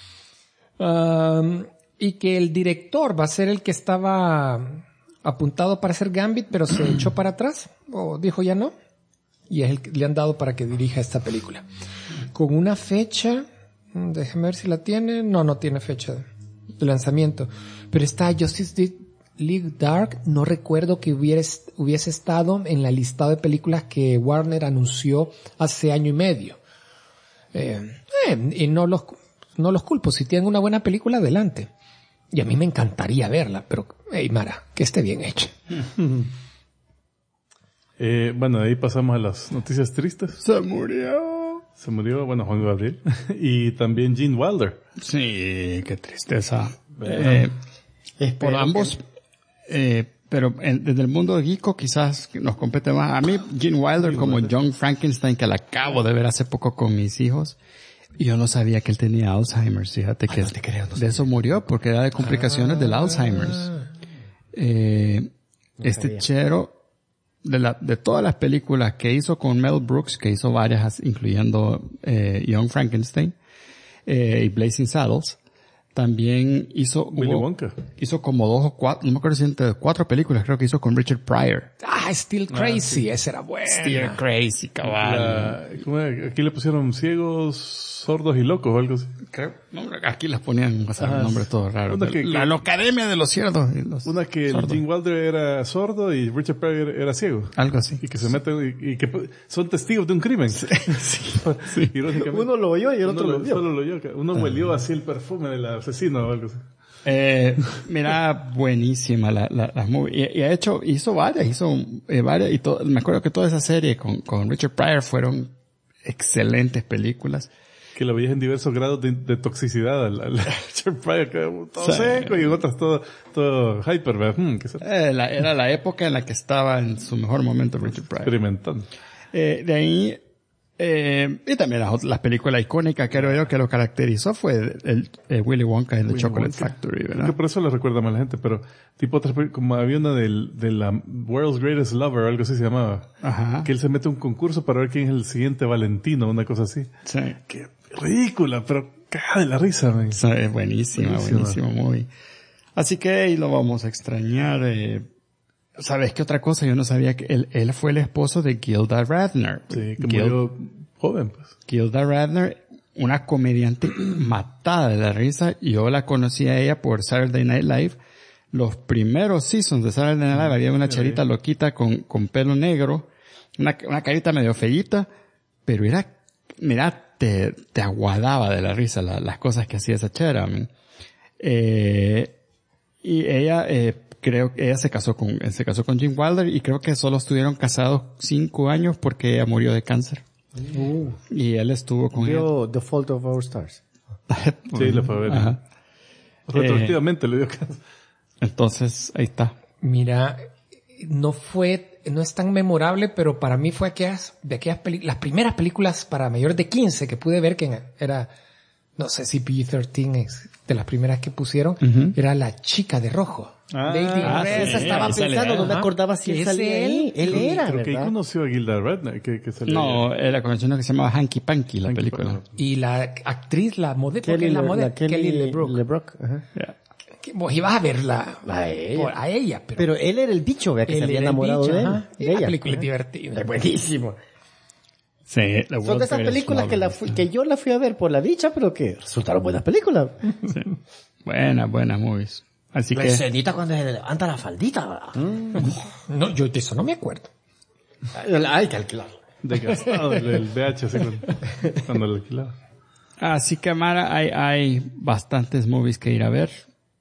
Y que el director va a ser el que estaba apuntado para hacer Gambit, pero se echó para atrás, o dijo ya no, y es el que le han dado para que dirija esta película. Con una fecha... Déjame ver si la tiene. No tiene fecha de lanzamiento. Pero está Justice League Dark. No recuerdo que hubiese estado en la lista de películas que Warner anunció hace año y medio. Y no los culpo. Si tienen una buena película, adelante. Y a mí me encantaría verla, pero, Mara, que esté bien hecha. Bueno, de ahí pasamos a las noticias tristes. Se murió, Juan Gabriel. Y también Gene Wilder. Sí, qué tristeza. Por ambos. Pero desde el mundo geeko quizás nos compete más. A mí, Gene Wilder como John Frankenstein, que la acabo de ver hace poco con mis hijos. Y yo no sabía que él tenía Alzheimer's. Fíjate que de eso murió, porque era de complicaciones del Alzheimer's. Chero... De todas las películas que hizo con Mel Brooks, que hizo varias, incluyendo Young Frankenstein y Blazing Saddles, también hizo Willy Wonka. Hizo como 2 o 4, no me acuerdo si entre 4 películas, creo que hizo con Richard Pryor. Still Crazy, sí. Esa era buena. Still Crazy, cabal. Aquí le pusieron ciegos, sordos y locos o algo así. Creo. No, aquí les ponían nombres todos raros. La Academia de los Cierdos. Una que Gene Wilder era sordo y Richard Pryor era ciego. Algo así. Y que se meten y que son testigos de un crimen. Sí. Uno lo oyó y el otro lo vio. Solo lo oyó. Uno huelió así el perfume del asesino o algo así. Mira, buenísima las movies. Y hizo varias, y me acuerdo que toda esa serie con Richard Pryor fueron excelentes películas. Que lo veías en diversos grados de toxicidad al Richard Pryor, todo seco y en otras todo hyper, era la época en la que estaba en su mejor momento Richard Pryor. Experimentando. De ahí, y también las películas icónicas que creo yo que lo caracterizó fue el Willy Wonka and the Chocolate Factory, ¿verdad? Que por eso lo recuerda más la gente, pero tipo otras como había una de la World's Greatest Lover, algo así se llamaba. Ajá. Que él se mete a un concurso para ver quién es el siguiente Valentino, una cosa así. Sí. Qué ridícula, pero cagada de la risa, man. Sí, es buenísimo movie. Así que lo vamos a extrañar. ¿Sabes qué otra cosa? Yo no sabía que él fue el esposo de Gilda Radner. Sí, que murió joven, pues. Gilda Radner, una comediante matada de la risa. Yo la conocí a ella por Saturday Night Live. los primeros seasons de Saturday Night Live había una charita loquita con pelo negro, una carita medio feíta, pero te aguadaba de la risa las cosas que hacía esa chera. Y ella, creo que ella se casó con Gene Wilder y creo que solo estuvieron casados 5 años porque ella murió de cáncer. Y él estuvo con ella. The Fault of Our Stars. Sí, lo fue a ver. Ajá. Retroactivamente le dio cáncer. Entonces, ahí está. Mira, no es tan memorable, pero para mí fue las primeras películas para mayores de 15 que pude ver, que era, no sé si PG-13 es de las primeras que pusieron, era La chica de rojo. Lady Red. Esa estaba pensando, no me acordaba si él salía ahí. Él era, creo que ahí ¿verdad? conoció a Gilda Radner, que salía. No, la convención que se llamaba Hanky Panky, la Hanky película. Panky. Y la actriz, Kelly LeBrook. LeBrook. Ajá. Yeah. Vos ibas a verla a ella, Pero él era el bicho, vea, que se había enamorado de él. Y De la ella. película es divertida. Es buenísimo. Sí, Son de esas películas que yo la fui a ver por la dicha, pero que resultaron buenas películas. Sí. Buenas movies. Así La que... escenita cuando se levanta la faldita, ¿verdad? No, yo de eso no me acuerdo. Hay que alquilarlo. Desgastado el VH así cuando lo alquilaba. Así que, Mara, hay bastantes movies que ir a ver.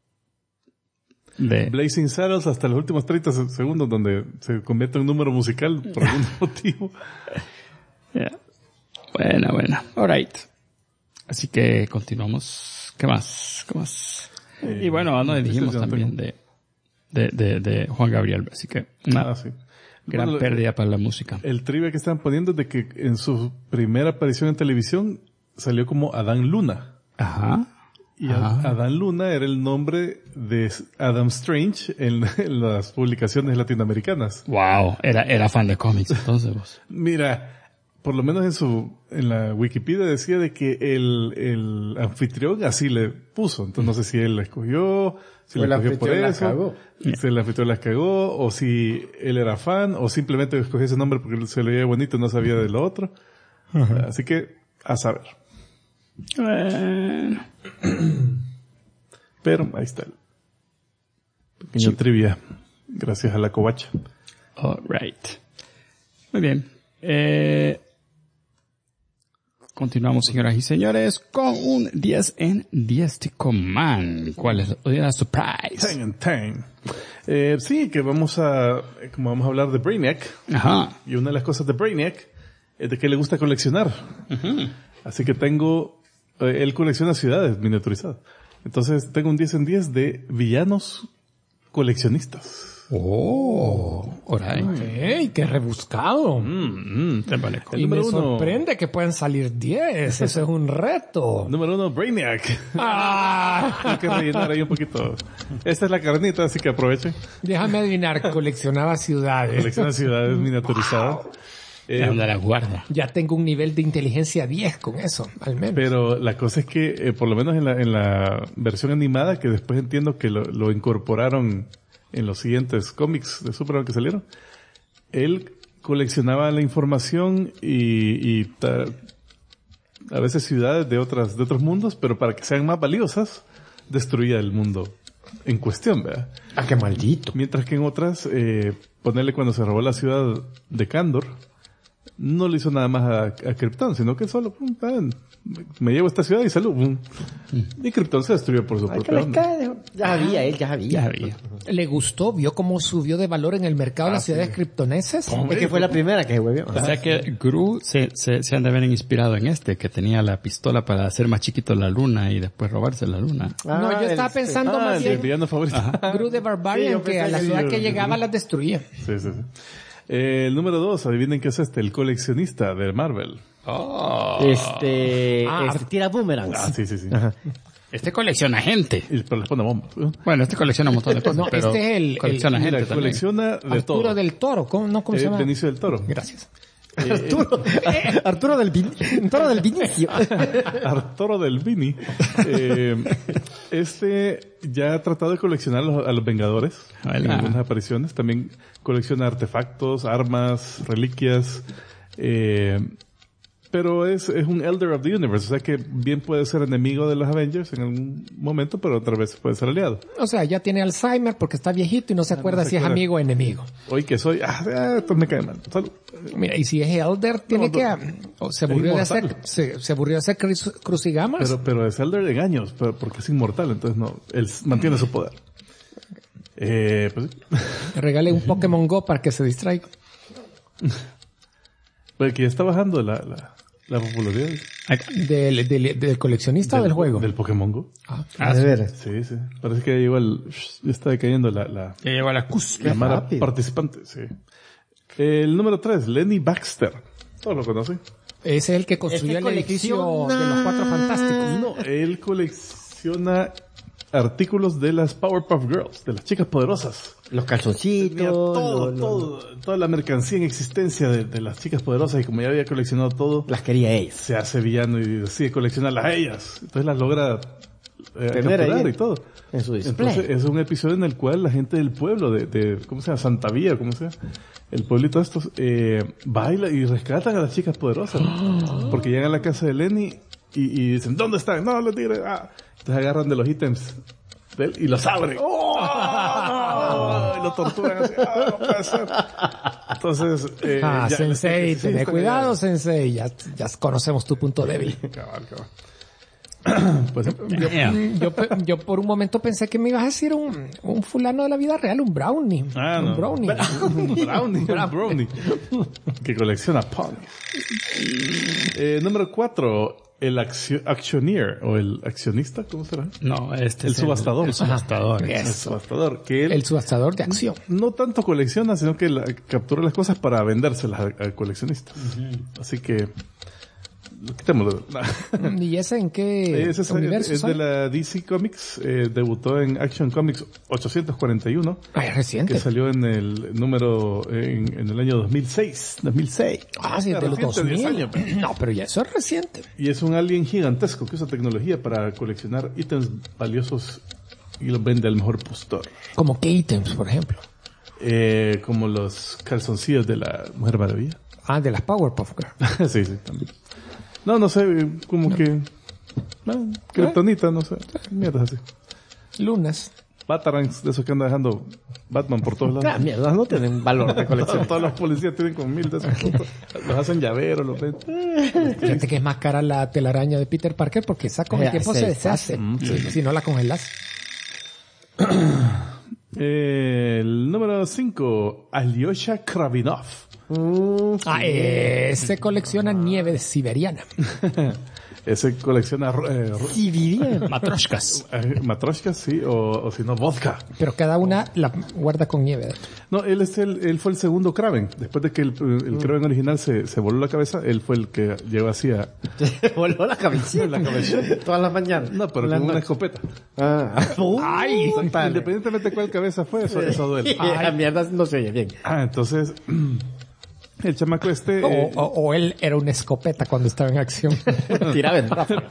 Blazing Saddles hasta los últimos 30 segundos donde se convierte en un número musical por algún motivo. Yeah. Buena. Alright. Así que continuamos. ¿Qué más? Y bueno, no dijimos también de Juan Gabriel. Así que Sí. gran pérdida para la música. El trivia que estaban poniendo es de que en su primera aparición en televisión salió como Adán Luna. Ajá. Y Adán Luna era el nombre de Adam Strange en las publicaciones latinoamericanas. Wow. Era fan de cómics entonces vos. Mira, por lo menos en la Wikipedia decía de que el anfitrión así le puso. Entonces no sé si él la escogió, si la escogió por eso, si el anfitrión las cagó, o si él era fan, o simplemente escogió ese nombre porque se le veía bonito y no sabía de lo otro. Así que, a saber. Pero ahí está el pequeño trivia. Gracias a la covacha. Alright. Muy bien. Continuamos, señoras y señores, con un 10 en 10 Ticoman. ¿Cuál es la surprise? Sí, que vamos a hablar de Brainiac. Ajá. Y una de las cosas de Brainiac es de que le gusta coleccionar. Uh-huh. Así que él colecciona ciudades miniaturizadas. Entonces tengo un 10 en 10 de villanos coleccionistas. Alright. ¡Ey, qué rebuscado! Y me sorprende que puedan salir 10. Eso es un reto. Número 1, Brainiac. ¡Ah! Hay que rellenar ahí un poquito. Esta es la carnita, así que aprovechen. Déjame adivinar, coleccionaba ciudades. Colecciona ciudades miniaturizadas. ¿Dónde la guarda? Ya tengo un nivel de inteligencia 10 con eso, al menos. Pero la cosa es que, por lo menos en la versión animada, que después entiendo que lo incorporaron en los siguientes cómics de Superman que salieron, él coleccionaba la información y a veces ciudades de otros mundos, pero para que sean más valiosas, destruía el mundo en cuestión, ¿verdad? Ah, qué maldito. Mientras que en otras, ponerle cuando se robó la ciudad de Kandor, no le hizo nada más a Krypton, sino que solo, me llevo a esta ciudad y salud. Y Krypton se destruyó por su propia onda. Ya había. ¿Le gustó? ¿Vio cómo subió de valor en el mercado las ciudades kryptoneses? Es que fue la primera que huevió. O sea que Gru se han de haber inspirado en que tenía la pistola para hacer más chiquito la luna y después robarse la luna. No, yo estaba pensando más bien el villano favorito. Gru de Barbarian, que a la ciudad que llegaba las destruía. Sí. El número 2, adivinen qué es el coleccionista de Marvel. Tira boomerangs. Sí. Ajá. Este colecciona gente. Pero les pone bombas. Bueno, este colecciona un montón de cosas, No, pero este es el colecciona gente también. Colecciona de todo. Arturo del Toro. ¿Cómo se llama? Benicio del Toro. Gracias. Arturo del Vinicio. Arturo del Vini. Ya ha tratado de coleccionar a los Vengadores en algunas apariciones. También colecciona artefactos, armas, reliquias. Pero es un Elder of the Universe, o sea que bien puede ser enemigo de los Avengers en algún momento, pero otra vez puede ser aliado. O sea, ya tiene Alzheimer porque está viejito y no se acuerda si es amigo o enemigo. Hoy que soy, esto me cae mal. Salud. Mira, y si es Elder, tiene se aburrió de hacer, se aburrió de hacer crucigramas. Pero es Elder en años, porque es inmortal, entonces no, él mantiene su poder. Pues sí. Regale un Pokémon Go para que se distraiga. Porque ya está bajando la popularidad. ¿Del coleccionista o del juego? Del Pokémon Go. De veras. Sí, sí. Parece que igual ya está decayendo la Ya llegó a la cúspide. mala participante, sí. El número 3, Lenny Baxter. Todos lo conocen. Es el que construyó el edificio de los Cuatro Fantásticos. No, él colecciona artículos de las Powerpuff Girls, de las chicas poderosas. Los calzoncitos. Tenía toda la mercancía en existencia de las chicas poderosas, y como ya había coleccionado todo, Las quería ellas. se hace villano y decide coleccionarlas a ellas. Entonces las logra Tener capturar ahí y todo. en su display. Entonces es un episodio en el cual la gente del pueblo de ¿cómo se llama? Santa Vía, ¿cómo se llama? El pueblito estos, baila y rescatan a las chicas poderosas. Porque llegan a la casa de Lenny y dicen, ¿dónde están? No, los tigres. Entonces agarran de los ítems de él y los abren. Y lo torturan así. No puede ser. Entonces, Sensei, ten cuidado, Sensei. Ya conocemos tu punto débil. Cabal. Pues, Yo por un momento pensé que me ibas a decir un fulano de la vida real, un brownie. Un brownie. Un brownie. Que colecciona ponies. Número 4. El actioneer, o el accionista, ¿cómo será? No, este El es subastador. El subastador. El subastador. Que él El subastador de acción. no tanto colecciona, sino que captura las cosas para vendérselas al coleccionista. Así que, quitémoslo. ¿Y ese en qué universo es de la DC Comics. Debutó en Action Comics 841. Ay, reciente. Que salió en el número, en el año 2006. 2006. Sí, de los 2000. 10 años, pero. No, pero ya eso es reciente. Y es un alien gigantesco que usa tecnología para coleccionar ítems valiosos y los vende al mejor postor. ¿Como qué ítems, por ejemplo? Como los calzoncillos de la Mujer Maravilla. De las Powerpuff Girls. Sí, también. No sé, como que... Kryptonita, no sé. Mierdas así. Lunas. Batarangs, de esos que anda dejando Batman por todos lados. Mierda, no tienen valor de colección. Todos los policías tienen como 1000 de esos. Los hacen llaveros, los ven. Fíjate que es más cara la telaraña de Peter Parker porque esa con el tiempo se deshace. Si no la congelas. El número 5, Alyosha Kravinov. Ese colecciona nieve siberiana. Ese colecciona Siberiana. Matroshkas. matroshkas, sí, o si no, vodka. Pero cada una la guarda con nieve dentro. No, él fue el segundo Kraven. Después de que el Kraven original se voló la cabeza, él fue el que llegó así a... Voló la cabeza. Todas las mañanas. No, pero con una escopeta. ¡Ay! Independientemente de cuál cabeza fue, eso duele. La mierda no se oye bien. Entonces... El chamaco O él era una escopeta cuando estaba en acción. Tiraba en ráfaga.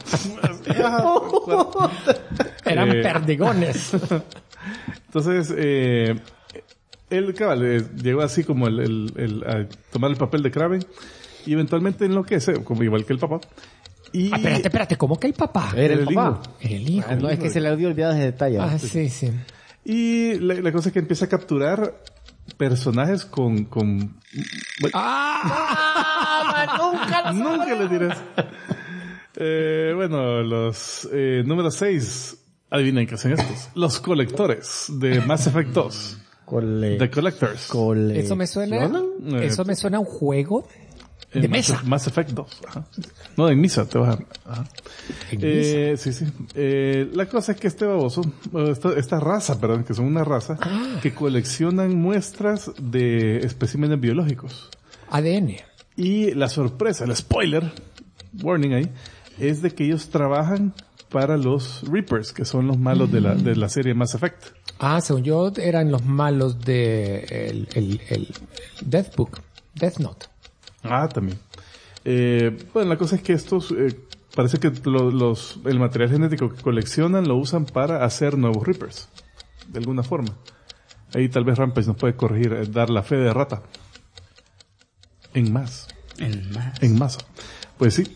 Eran perdigones. Entonces, él, cabal, llegó así como a tomar el papel de Kraven y eventualmente enloquece, como igual que el papá. Y Espérate, ¿cómo que el papá? Era el papá. Era el hijo. No, es que se le había olvidado ese detalle. Sí. Y la cosa es que empieza a capturar personajes con nunca le dirás. Los número 6, adivinen qué hacen estos. Los colectores de Mass Effect 2. The Collectors. Eso me suena a un juego de mesa. Mass Effect 2. Ajá. No, en misa te vas a... Sí. La cosa es que este baboso, esta raza, perdón, que son una raza que coleccionan muestras de especímenes biológicos. ADN. Y la sorpresa, el spoiler, warning ahí, es de que ellos trabajan para los Reapers, que son los malos de la serie Mass Effect. Según yo, eran los malos de el Death Note. También. La cosa es que estos, parece que el material genético que coleccionan lo usan para hacer nuevos Reapers. De alguna forma. Ahí tal vez Rampage nos puede corregir, dar la fe de rata. En masa. Pues sí.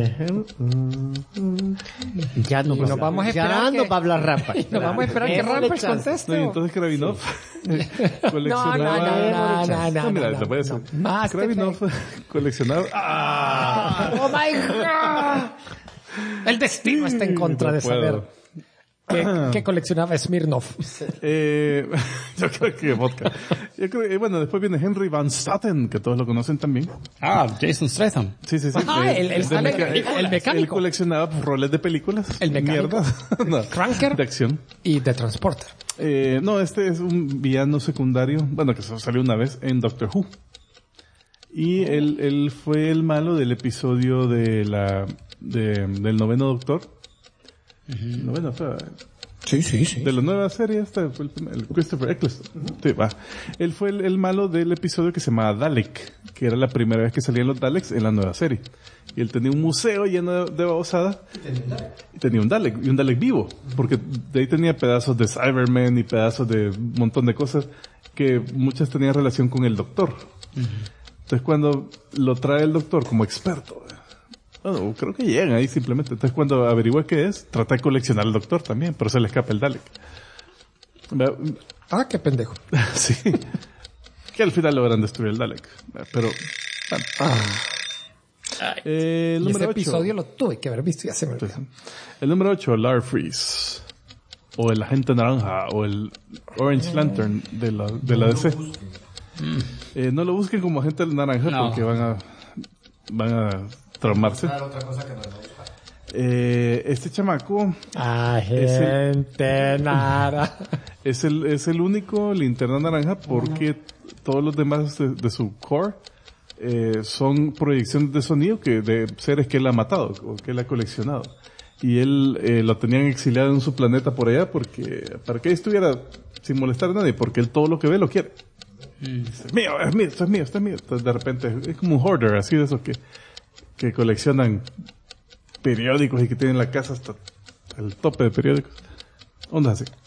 Ya no, nos vamos a esperar ya no va a hablar Rampage. Nos vamos a esperar que Rampage conteste. No, y entonces Kravinov coleccionaba... No, mira, lo puede decir. Kravinov coleccionaba... ¡Oh, my God! El destino está en contra de saber qué coleccionaba Smirnov. Yo creo que vodka. Yo creo que, bueno, después viene Henry Van Staten, que todos lo conocen también. Jason Statham. Sí. El mecánico. Él coleccionaba roles de películas. El mecánico. No, Cranker. de acción. Y de Transporter. No, este es un villano secundario, bueno, que salió una vez en Doctor Who. Y él fue el malo del episodio del noveno Doctor. Noveno, o sea, Sí. de la nueva serie, fue el Christopher Eccleston. Sí, va. Él fue el malo del episodio que se llamaba Dalek, que era la primera vez que salían los Daleks en la nueva serie. Y él tenía un museo lleno de babosada. Y tenía un Dalek, y un Dalek vivo. Porque de ahí tenía pedazos de Cybermen y pedazos de un montón de cosas que muchas tenían relación con el Doctor. Entonces cuando lo trae el Doctor como experto, bueno, creo que llegan ahí simplemente. Entonces cuando averigua qué es, trata de coleccionar al Doctor también, pero se le escapa el Dalek. Qué pendejo. Sí. Que al final logran destruir el Dalek. Pero... el Y ese número 8. episodio lo tuve que haber visto y ya se me olvidó. El número 8, Larfreeze. O el Agente Naranja, o el Orange Lantern de la DC. No lo busquen como Agente Naranja porque van a traumarse. Este chamaco Agente Naranja. es el único linterna naranja porque todos los demás de su core son proyecciones de sonido de seres que él ha matado o que él ha coleccionado. Y él lo tenían exiliado en su planeta por allá para que estuviera sin molestar a nadie, porque él todo lo que ve lo quiere. Es mío, esto es mío. Entonces de repente es como un hoarder, así de esos que coleccionan periódicos y que tienen la casa hasta el tope de periódicos. Ondas así.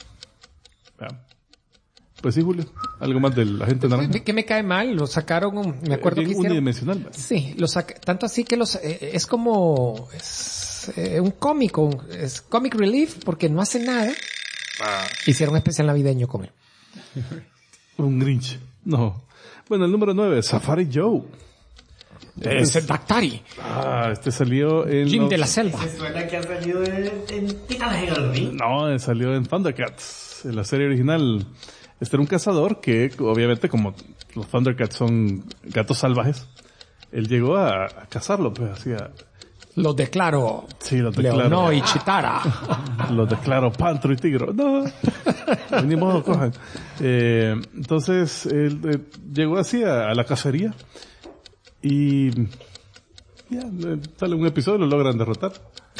Pues sí, Julio, algo más del Agente Naranja. Que me cae mal, lo sacaron, me acuerdo que hicieron... unidimensional. Sí, tanto así que es como un cómico, es comic relief porque no hace nada. Hicieron un especial navideño con él. Un Grinch. No. Bueno, el número 9, Safari Joe. Es el Dactari. Este salió en... Jim de la Selva. ¿Se suena que ha salido en Titanes en el Ring? No, salió en Thundercats, en la serie original. Este era un cazador que, obviamente, como los Thundercats son gatos salvajes, él llegó a cazarlo, pues, hacía... Los declaro. Sí, los declaro. Leonó y Chitara. Los declaro Pantro y Tigro. No. Ni modo, cojan. Entonces, él llegó así a la cacería. Y ya, sale un episodio y lo logran derrotar.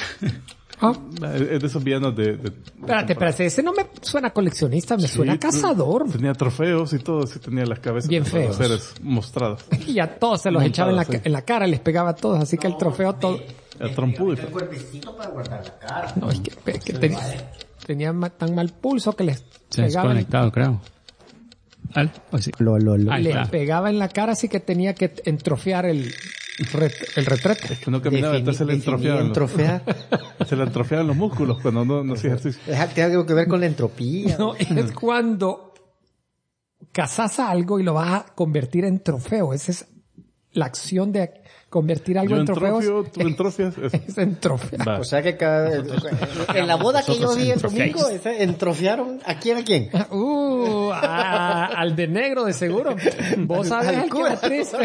Es de esos villanos de Espérate, ese no me suena coleccionista, me suena cazador. Tenía trofeos y todo, sí tenía las cabezas bien de feos. los seres mostradas. Y a todos se los echaba en la cara, les pegaba a todos, así que el trofeo todo... El trompudo. El cuerpecito para guardar la cara. No, es que tenía tan mal pulso que les Se ha pegaba... desconectado, creo. ¿Vale? Pues sí. Les pegaba en la cara, así que tenía que entrofear el retrete. Es que no caminaba, entonces se le entrofiaban los músculos cuando no hacía ejercicio. Tiene algo que ver con la entropía. No, es cuando cazas algo y lo vas a convertir en trofeo. Esa es la acción de convertir algo en trofeo. Tú entrofias. Es entrofiar. O sea que en la boda que yo vi el domingo, entrofiaron ¿a quién? Al de negro de seguro. Vos sabés al que era triste.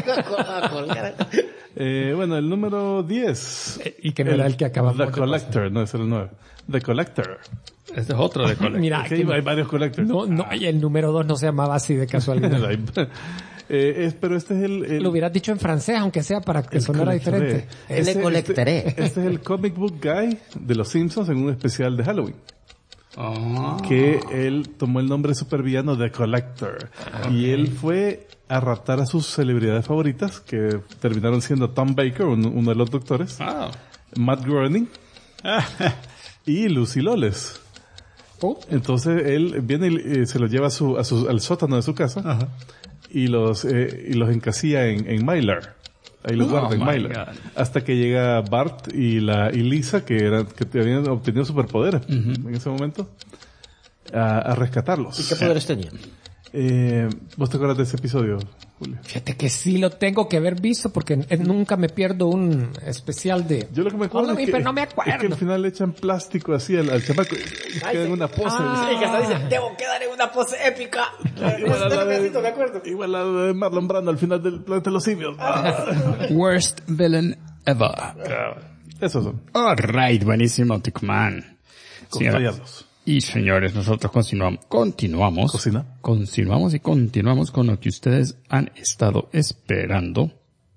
Bueno, el número 10. Y que no era el que acabamos The Collector, no es el 9. The Collector. Este es otro de Collector. Mira, hay varios Collectors. No, y el número 2 no se llamaba así de casualidad. Pero este es Lo hubieras dicho en francés, aunque sea para que sonara diferente. Este es el comic book guy de los Simpsons en un especial de Halloween. Que él tomó el nombre supervillano de Collector. Y él fue a raptar a sus celebridades favoritas, que terminaron siendo Tom Baker, uno de los doctores, Matt Groening y Lucy Lawless. Entonces él viene y se los lleva al sótano de su casa. Y los encasilla en Mylar, Ahí lo guarda en Mylar. Hasta que llega Bart y Lisa, que habían obtenido superpoderes en ese momento, a rescatarlos. ¿Y qué poderes tenían? ¿Vos te acuerdas de ese episodio, Julio? Fíjate que sí lo tengo que haber visto porque nunca me pierdo un especial de... Yo lo que me acuerdo es que, pero no me acuerdo. Es que al final le echan plástico así al chamaco y queda en una pose. Sí, que hasta dice, debo quedar en una pose épica. Igual la de Marlon Brando al final del Planeta de los Simios. Worst villain ever. Esos son. Alright, buenísimo, Tickman. Y señores, nosotros continuamos. ¿Cocina? Continuamos con lo que ustedes han estado esperando.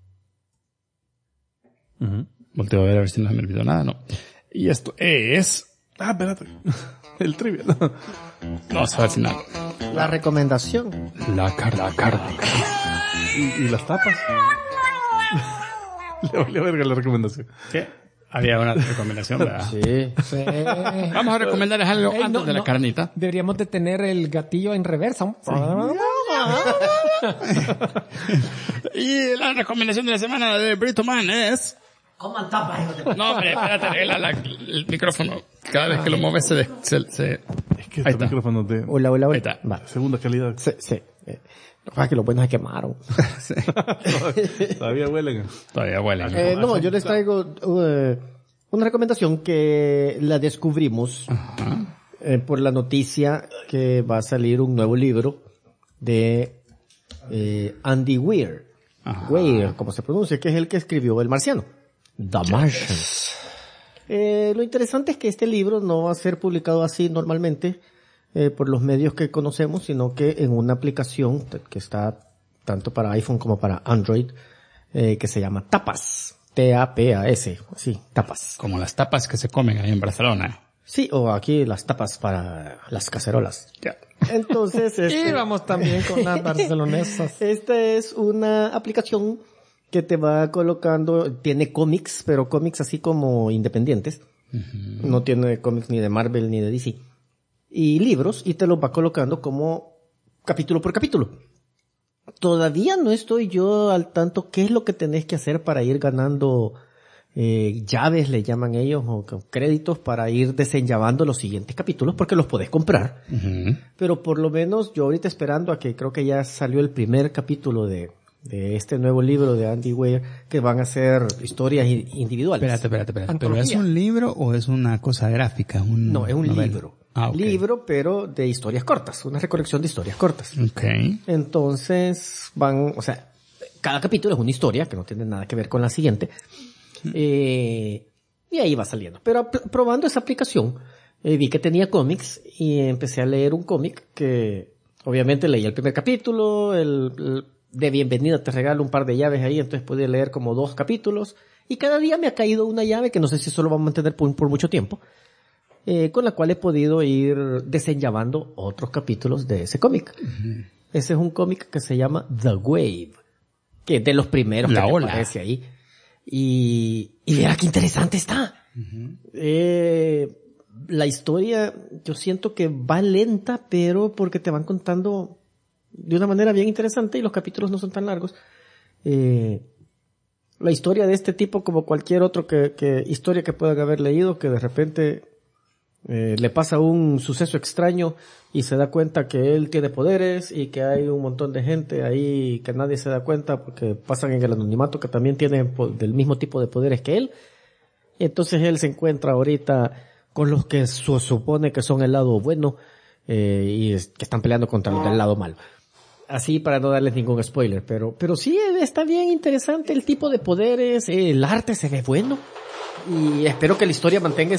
Volteo a ver si no se me olvidó nada, no. Y esto es... espérate. El trivia. No, se va al final. La recomendación. La carne. ¿Y las tapas? Le valió verga la recomendación. ¿Qué? Había una recomendación, ¿verdad? Sí. Vamos a recomendarles algo antes de la carnita. Deberíamos de tener el gatillo en reversa. Y la recomendación de la semana de Brito Man es... Coman tapas, hijo de... No, hombre, espérate, arregla el micrófono. Cada vez que lo mueves se... Es que este micrófono de... Hola. Ahí está. Va. Segunda calidad. Sí. Lo que pasa es que los buenos se quemaron. Sí. Todavía huelen. No, yo les traigo una recomendación que la descubrimos por la noticia que va a salir un nuevo libro de Andy Weir. Weir, como se pronuncia, que es el que escribió El Marciano. The Martian. Lo interesante es que este libro no va a ser publicado así normalmente por los medios que conocemos, sino que en una aplicación que está tanto para iPhone como para Android, que se llama Tapas. T-A-P-A-S. Sí, Tapas. Como las tapas que se comen ahí en Barcelona. Sí, o aquí las tapas para las cacerolas. Ya. Entonces, Y vamos también con las barcelonesas. Esta es una aplicación que te va colocando, tiene cómics, pero cómics así como independientes. No tiene cómics ni de Marvel ni de DC. Y libros, y te los va colocando como capítulo por capítulo. Todavía no estoy yo al tanto qué es lo que tenés que hacer para ir ganando llaves, le llaman ellos, o créditos para ir desenllavando los siguientes capítulos, porque los podés comprar. Pero por lo menos yo ahorita esperando a que creo que ya salió el primer capítulo de este nuevo libro de Andy Weir, que van a ser historias individuales. Espérate. ¿Pero es un libro o es una cosa gráfica? No, es un libro. Okay. Libro, pero de historias cortas, una recolección de historias cortas. Okay. Entonces cada capítulo es una historia que no tiene nada que ver con la siguiente. Y ahí va saliendo. Pero probando esa aplicación, vi que tenía cómics y empecé a leer un cómic que obviamente leí el primer capítulo, de bienvenida te regalo un par de llaves ahí, entonces pude leer como 2 capítulos y cada día me ha caído una llave que no sé si solo va a mantener por mucho tiempo, con la cual he podido ir desenllavando otros capítulos de ese cómic. Ese es un cómic que se llama The Wave, que es de los primeros que aparece ahí. Y mira qué interesante está. La historia yo siento que va lenta, pero porque te van contando de una manera bien interesante y los capítulos no son tan largos. La historia de este tipo, como cualquier otro historia que puedan haber leído, que de repente le pasa un suceso extraño y se da cuenta que él tiene poderes y que hay un montón de gente ahí que nadie se da cuenta porque pasan en el anonimato que también tienen del mismo tipo de poderes que él. Y entonces él se encuentra ahorita con los que supone que son el lado bueno que están peleando contra los del lado malo. Así para no darles ningún spoiler, pero sí está bien interesante el tipo de poderes, el arte se ve bueno y espero que la historia mantenga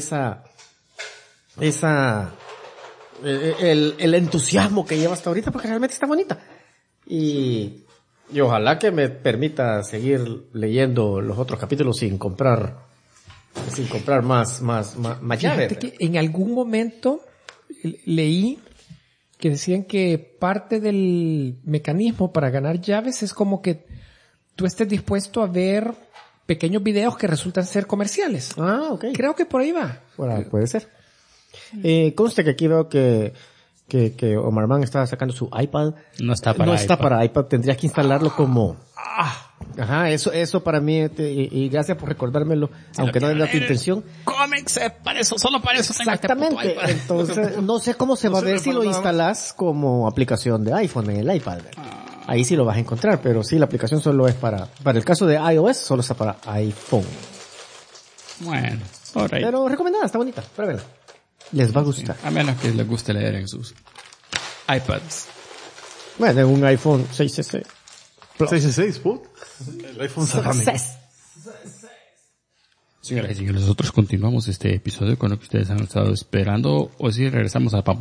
el entusiasmo que lleva hasta ahorita porque realmente está bonita y ojalá que me permita seguir leyendo los otros capítulos sin comprar más llaves. Fíjate que en algún momento leí que decían que parte del mecanismo para ganar llaves es como que tú estés dispuesto a ver pequeños videos que resultan ser comerciales. Ah, ok. Creo que por ahí va. Bueno, puede ser. Conste que aquí veo que que Omar Mann estaba sacando su iPad. No está para iPad. Tendrías que instalarlo como... Ajá, eso para mí, y gracias por recordármelo, aunque no era tu intención. Cómics, para eso, solo para eso. Exactamente. Entonces, no sé cómo se va a ver si lo instalas como aplicación de iPhone en el iPad. Ahí sí lo vas a encontrar, pero sí, la aplicación solo es para el caso de iOS, solo está para iPhone. Bueno, alright. Pero recomendada, está bonita, pruébenla. Les va a gustar. A menos que les guste leer en sus iPads. Bueno, en un iPhone 6S. 6 Plus. El iPhone satánico. Señoras y señores, nosotros continuamos este episodio con lo que ustedes han estado esperando. O si regresamos a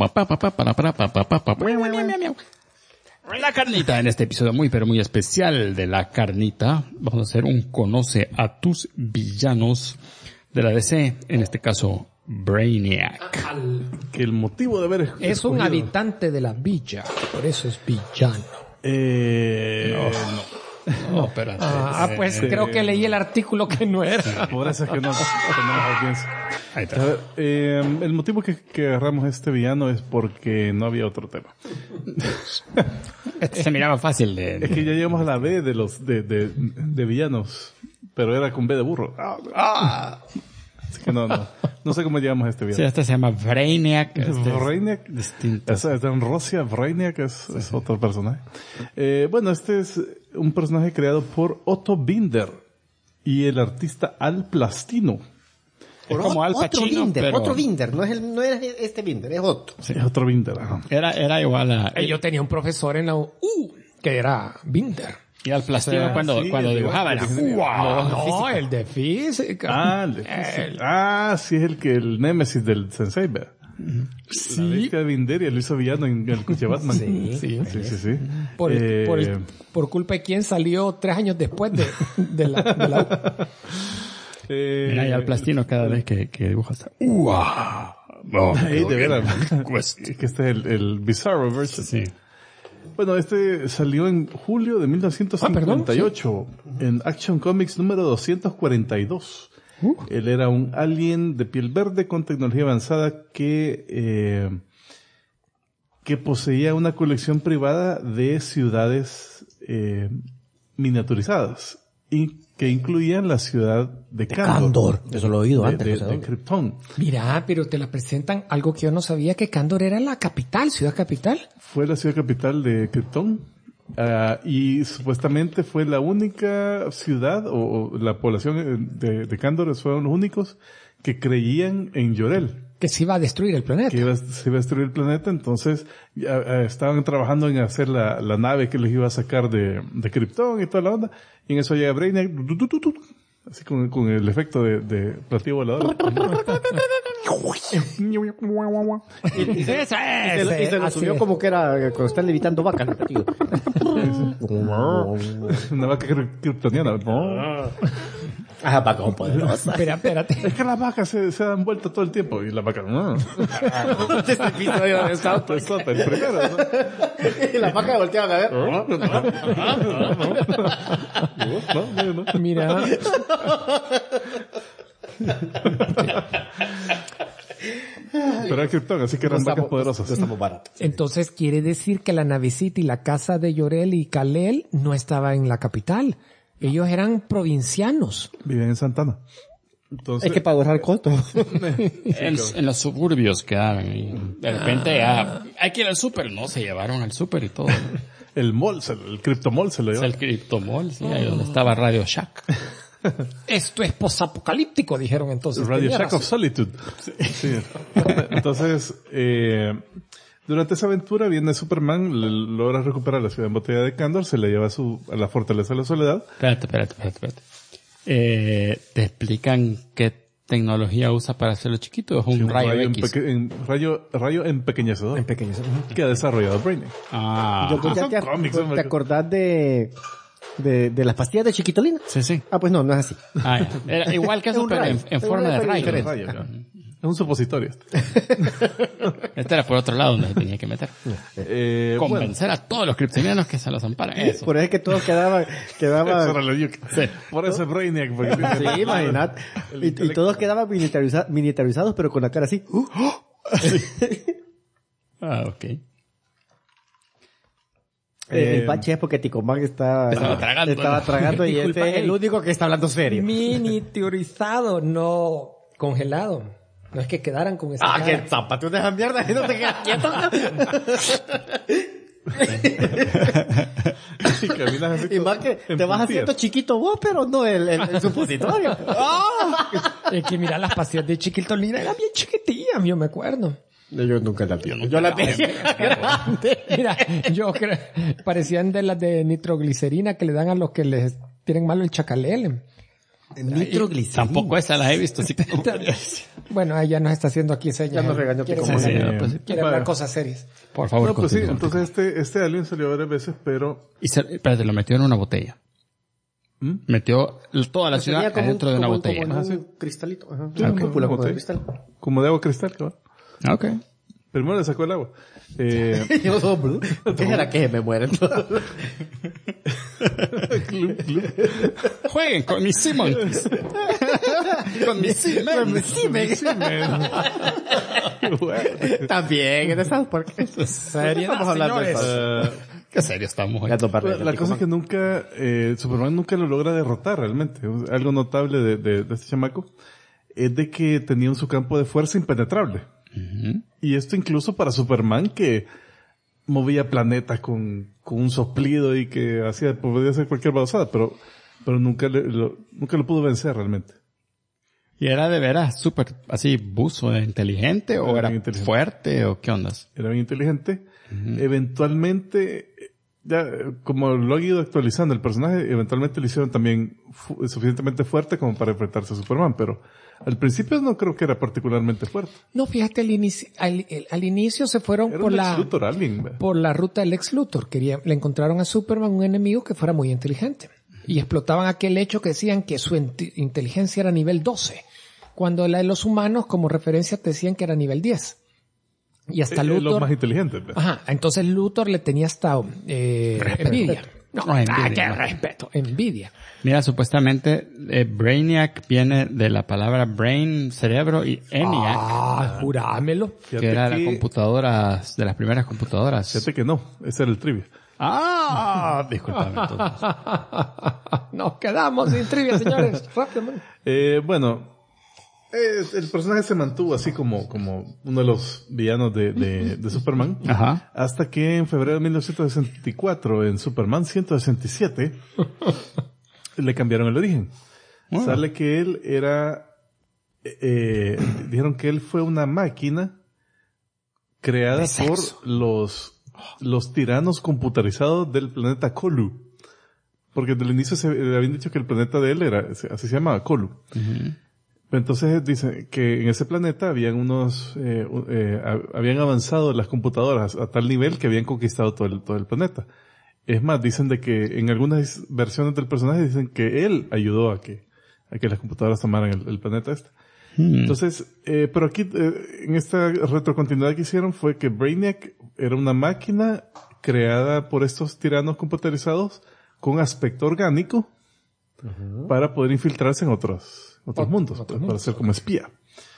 la carnita. En este episodio muy pero muy especial de la carnita, vamos a hacer un conoce a tus villanos de la DC. En este caso, Brainiac. Que el motivo de haber es un habitante de la villa, por eso es villano. No, espérate. Pues creo que leí el artículo que no era. Por eso es que no tenemos audiencia. Ahí está. A ver, el motivo que agarramos este villano es porque no había otro tema. Este se miraba fácil Es que ya llegamos a la B de los de villanos, pero era con B de burro. Así que no sé cómo llegamos a este villano. Sí, este se llama Brainiac. Brainiac. Distinto. Está en Rusia. Brainiac es otro personaje. Bueno, este es un personaje creado por Otto Binder y el artista Al Plastino. Es como Al Pacino, pero... Otro Binder, no es este Binder, es otro. Sí, es otro Binder. Ajá. Era igual a... Yo tenía un profesor en la U que era Binder. Y Al Plastino cuando dibujaba era... No, el de física. El de física. Sí, es el némesis del Sensei, ¿verdad? Sí. La bestia de Binder y lo hizo villano en el coche Batman. Sí. Por culpa de quién salió 3 años después de la U. Mira, y Al Plastino cada vez que dibuja está... de veras. Que este es el Bizarro version. Sí. Bueno, este salió en julio de 1958 en Action Comics número 242. Él era un alien de piel verde con tecnología avanzada que poseía una colección privada de ciudades miniaturizadas y que incluían la ciudad de Kandor. Eso lo he oído antes. De Krypton. Mira, pero te la presentan algo que yo no sabía, que Kandor era la capital, ciudad capital. Fue la ciudad capital de Krypton. Y supuestamente fue la única ciudad o la población de Kandor fueron los únicos que creían en Jor-El. Que se iba a destruir el planeta. Se iba a destruir el planeta, entonces estaban trabajando en hacer la nave que les iba a sacar de Krypton y toda la onda. Y en eso llega Brainiac, así con el efecto de platillo volador. Y se lo subió como que era cuando están levitando vacas. Una vaca kryptoniana. Vaca poderosa. Espérate. Es que las vacas se dan vuelta todo el tiempo y la vaca Este episodio de South Park. el primero, ¿no? Y las vacas volteaban a ver. No. Mira. Pero era Krypton, así que eran vacas poderosas. Estamos baratos. Entonces quiere decir que la navecita y la casa de Jor-El y Kal-El no estaba en la capital. Ellos eran provincianos. Vivían en Santana. Entonces, es que para ahorrar costo. En los suburbios quedaban y de repente hay que ir al súper. No, se llevaron al súper y todo. El mall, el Cryptomall se lo llevó. El Cryptomall, sí, ahí donde estaba Radio Shack. Esto es posapocalíptico, dijeron entonces. Radio Shack of Solitude. Sí. Entonces, durante esa aventura viene Superman, logra recuperar la ciudad embotellada de Kandor, se la lleva a la fortaleza de la soledad. Espérate. ¿Te explican qué tecnología usa para hacerlo chiquito? ¿Es un rayo X? Rayo empequeñecedor. Que ha desarrollado Brainiac. ¿Te acordás de las pastillas de Chiquitolina? Sí. Pues no es así. Era igual que eso, pero en forma de rayo. Es un supositorio. Este era por otro lado donde se tenía que meter. Convencer a todos los kryptonianos que se los amparan. Eso. Por eso es que todos quedaban... Sí. Por eso es Brainiac. Sí, imagínate. Y todos quedaban militarizados, pero con la cara así. Ok. El bache es porque Ticomán estaba tragando y disculpa, este es el único que está hablando serio. Miniaturizado, no congelado. No es que quedaran con esa cara. Que zápate una esa mierda y no te quedas quieto. Y más que te vas haciendo chiquito vos, pero no el supositorio. Es que mira, las pastillas de chiquitolina eran bien chiquitillas, yo me acuerdo. Yo nunca la vi. Yo la tenía grande. Mira, yo creo, parecían de las de nitroglicerina que le dan a los que les tienen malo el chacalele. Nitroglicerina. Tampoco esa la he visto, así que... Bueno, ella nos está haciendo aquí señas. Ya nos regañó Quiere hablar cosas serias. Por favor, no, pues sí, continúa. entonces este alien salió varias veces, pero... Espérate, lo metió en una botella. Metió toda la ciudad dentro de una botella. Como un cristalito. Ajá. Una cúpula como de cristal. Como de agua cristal, ¿no? Ok. Primero le sacó el agua. ¿Qué era que me mueren todos? Jueguen con mis Simmons. Con mis Simmons. También, ¿en South Park? Estamos hablando de eso. Qué serio estamos hoy. La cosa es que nunca, Superman nunca lo logra derrotar realmente. Algo notable de este chamaco es de que tenía su campo de fuerza impenetrable. Y esto incluso para Superman, que movía planetas con un soplido y que podía hacer cualquier babosada, pero nunca lo pudo vencer realmente. ¿Y era de veras súper así buzo, inteligente o era fuerte o qué ondas? Era bien inteligente. Eventualmente, ya como lo ha ido actualizando el personaje, eventualmente lo hicieron también suficientemente fuerte como para enfrentarse a Superman, pero al principio no creo que era particularmente fuerte. No, fíjate, al inicio se fueron por la ruta del Lex Luthor. Le encontraron a Superman un enemigo que fuera muy inteligente. Y explotaban aquel hecho que decían que su inteligencia era nivel 12. Cuando la de los humanos, como referencia, te decían que era nivel 10. Y hasta Luthor... Los más inteligentes. Ajá, entonces Luthor le tenía hasta envidia. Envidia. Mira, supuestamente Brainiac viene de la palabra brain, cerebro, y ENIAC. Jurámelo. Que era la computadora, de las primeras computadoras. Fíjate que no, ese era el trivia. Discúlpame entonces. Nos quedamos sin trivia, señores. Rápidamente. Bueno, el personaje se mantuvo así como uno de los villanos de Superman. Ajá. Hasta que en febrero de 1964, en Superman 167, le cambiaron el origen. Bueno. Sale que él era, dijeron que él fue una máquina creada por los tiranos computarizados del planeta Colu. Porque desde el inicio se habían dicho que el planeta de él así se llamaba Colu. Entonces dicen que en ese planeta habían habían avanzado las computadoras a tal nivel que habían conquistado todo el planeta. Es más, dicen de que en algunas versiones del personaje dicen que él ayudó a que las computadoras tomaran el planeta este. Entonces, pero aquí, en esta retrocontinuidad que hicieron fue que Brainiac era una máquina creada por estos tiranos computarizados con aspecto orgánico para poder infiltrarse en otros mundos, para ser como espía.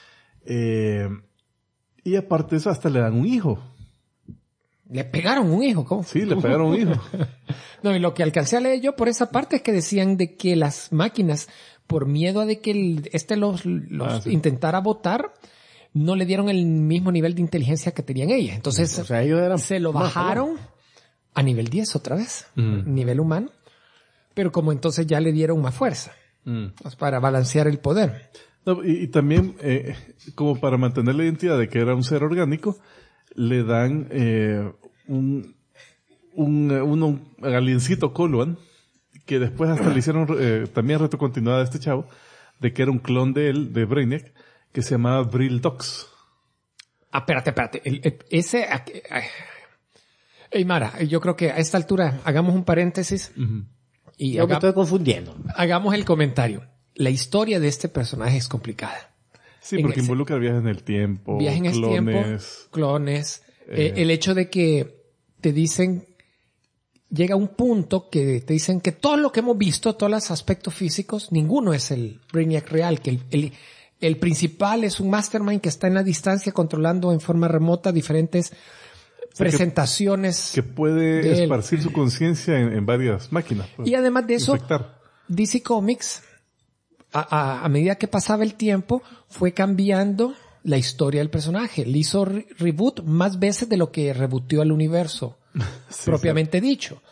Y aparte de eso, hasta le dan un hijo. Le pegaron un hijo, ¿cómo? Sí, le pegaron un hijo. No, y lo que alcancé a leer yo por esa parte es que decían de que las máquinas, por miedo a de que los intentara votar, no le dieron el mismo nivel de inteligencia que tenían ellas. Entonces, ellos se lo bajaron a nivel 10 otra vez, nivel humano. Pero como entonces ya le dieron más fuerza, para balancear el poder. No, y también, como para mantener la identidad de que era un ser orgánico, le dan un aliencito Coluan, que después hasta le hicieron también retrocontinuada a este chavo, de que era un clon de él, de Brainiac, que se llamaba Vril Dox. Espérate. Ey, Mara, yo creo que a esta altura hagamos un paréntesis. Y yo me estoy confundiendo. Hagamos el comentario. La historia de este personaje es complicada. Sí, porque involucra viajes en el tiempo, clones. El hecho de que te dicen, llega un punto que te dicen que todo lo que hemos visto, todos los aspectos físicos, ninguno es el Brainiac real, que el principal es un mastermind que está en la distancia controlando en forma remota diferentes presentaciones. Que puede esparcir su conciencia en varias máquinas. Pues, y además de eso, DC Comics, a medida que pasaba el tiempo, fue cambiando la historia del personaje. Le hizo reboot más veces de lo que rebooteó el universo, propiamente dicho.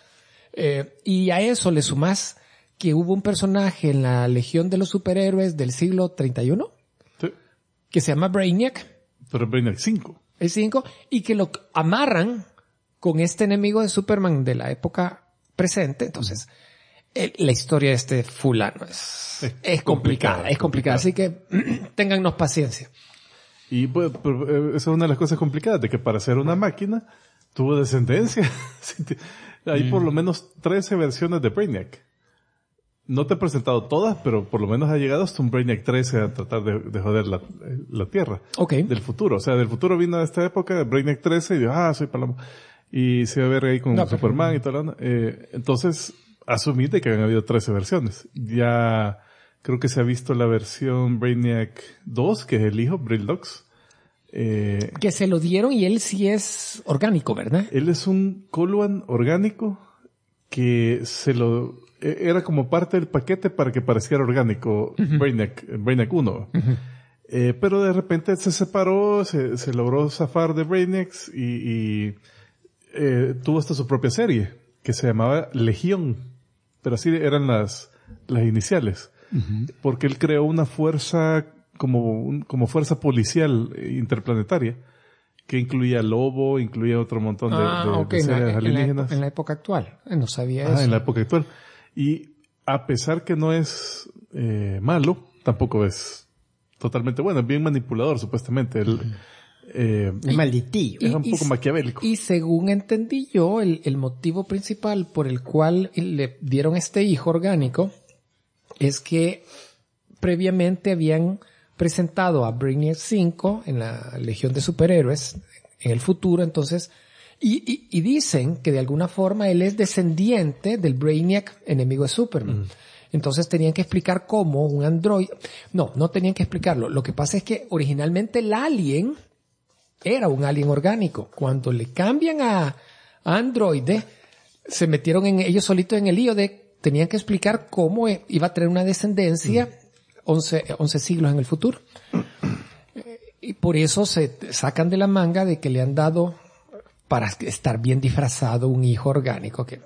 Y a eso le sumás que hubo un personaje en la Legión de los Superhéroes del siglo 31, que se llama Brainiac. Pero Brainiac 5. El 5, y que lo amarran con este enemigo de Superman de la época presente. Entonces, la historia de este fulano es complicada. Así que téngannos paciencia. Y pues, esa es una de las cosas complicadas, de que para ser una máquina tuvo descendencia. Hay por lo menos 13 versiones de Brainiac. No te he presentado todas, pero por lo menos ha llegado hasta un Brainiac 13 a tratar de joder la Tierra. Okay. Del futuro. O sea, del futuro vino a esta época, Brainiac 13, y dijo, soy Paloma. Y se va a ver ahí con Superman y todo. Entonces, asumí de que habían habido 13 versiones. Ya creo que se ha visto la versión Brainiac 2, que es el hijo, Brildox. Que se lo dieron y él sí es orgánico, ¿verdad? Él es un Coluan orgánico que era como parte del paquete para que pareciera orgánico Brainiac 1. Pero de repente se separó, se logró zafar de Brainiacs y tuvo hasta su propia serie que se llamaba Legión. Pero así eran las iniciales. Porque él creó una fuerza como fuerza policial interplanetaria que incluía Lobo, incluía otro montón de seres alienígenas. En la época actual. No sabía eso. En la época actual. Y a pesar que no es malo, tampoco es totalmente bueno. Es bien manipulador, supuestamente. Es malditillo. Es un poco maquiavélico. Y según entendí yo, el motivo principal por el cual le dieron este hijo orgánico es que previamente habían presentado a Brainiac 5 en la Legión de Superhéroes en el futuro, entonces, y dicen que de alguna forma él es descendiente del Brainiac enemigo de Superman. Entonces tenían que explicar cómo un androide... No tenían que explicarlo. Lo que pasa es que originalmente el alien era un alien orgánico. Cuando le cambian a androide, se metieron ellos solitos en el lío de tenían que explicar cómo iba a tener una descendencia 11 siglos en el futuro. Y por eso se sacan de la manga de que le han dado, para estar bien disfrazado, un hijo orgánico que...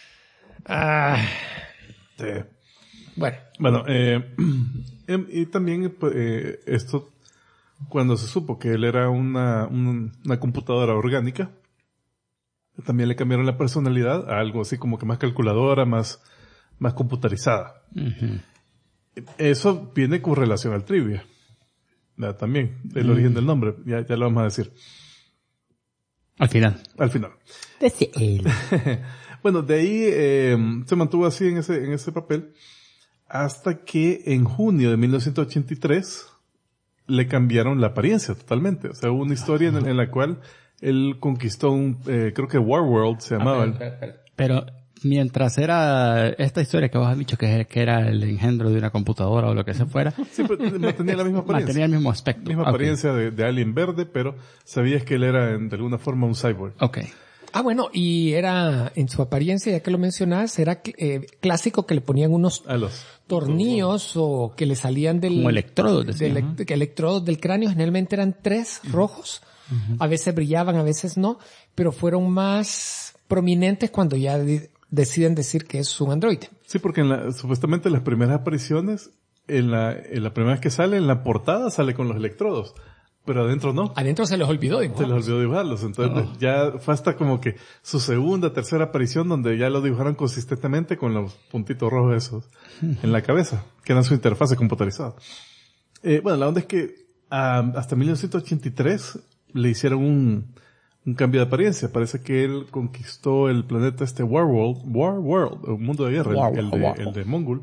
Sí. Bueno. Y también esto, cuando se supo que él era una computadora orgánica, también le cambiaron la personalidad a algo así como que más calculadora, más computarizada. Eso viene con relación al trivia. También, el origen del nombre, ya lo vamos a decir. Al final. Desde él. Bueno, de ahí se mantuvo así en ese papel hasta que en junio de 1983 le cambiaron la apariencia totalmente. O sea, hubo una historia en la cual él conquistó creo que Warworld se llamaba. Pero mientras era esta historia que vos has dicho que era el engendro de una computadora o lo que se fuera. Sí, pero mantenía la misma apariencia. Mantenía el mismo aspecto. Misma apariencia de alien verde, pero sabías que él era de alguna forma un cyborg. Okay. Bueno, y era, en su apariencia, ya que lo mencionás, era clásico que le ponían unos tornillos o que le salían como electrodos, electrodos del cráneo. Generalmente eran 3 rojos. A veces brillaban, a veces no, pero fueron más prominentes cuando ya deciden decir que es un androide. Sí, porque supuestamente en las primeras apariciones, en la primera vez que sale, en la portada sale con los electrodos. Pero adentro no. Adentro se les olvidó dibujarlos. Se les olvidó dibujarlos. Entonces ya fue hasta como que su segunda, tercera aparición donde ya lo dibujaron consistentemente con los puntitos rojos esos en la cabeza, que eran su interfase computarizada. Bueno, la onda es que hasta 1983 le hicieron un cambio de apariencia. Parece que él conquistó el planeta Warworld, un mundo de guerra, el de Mongul.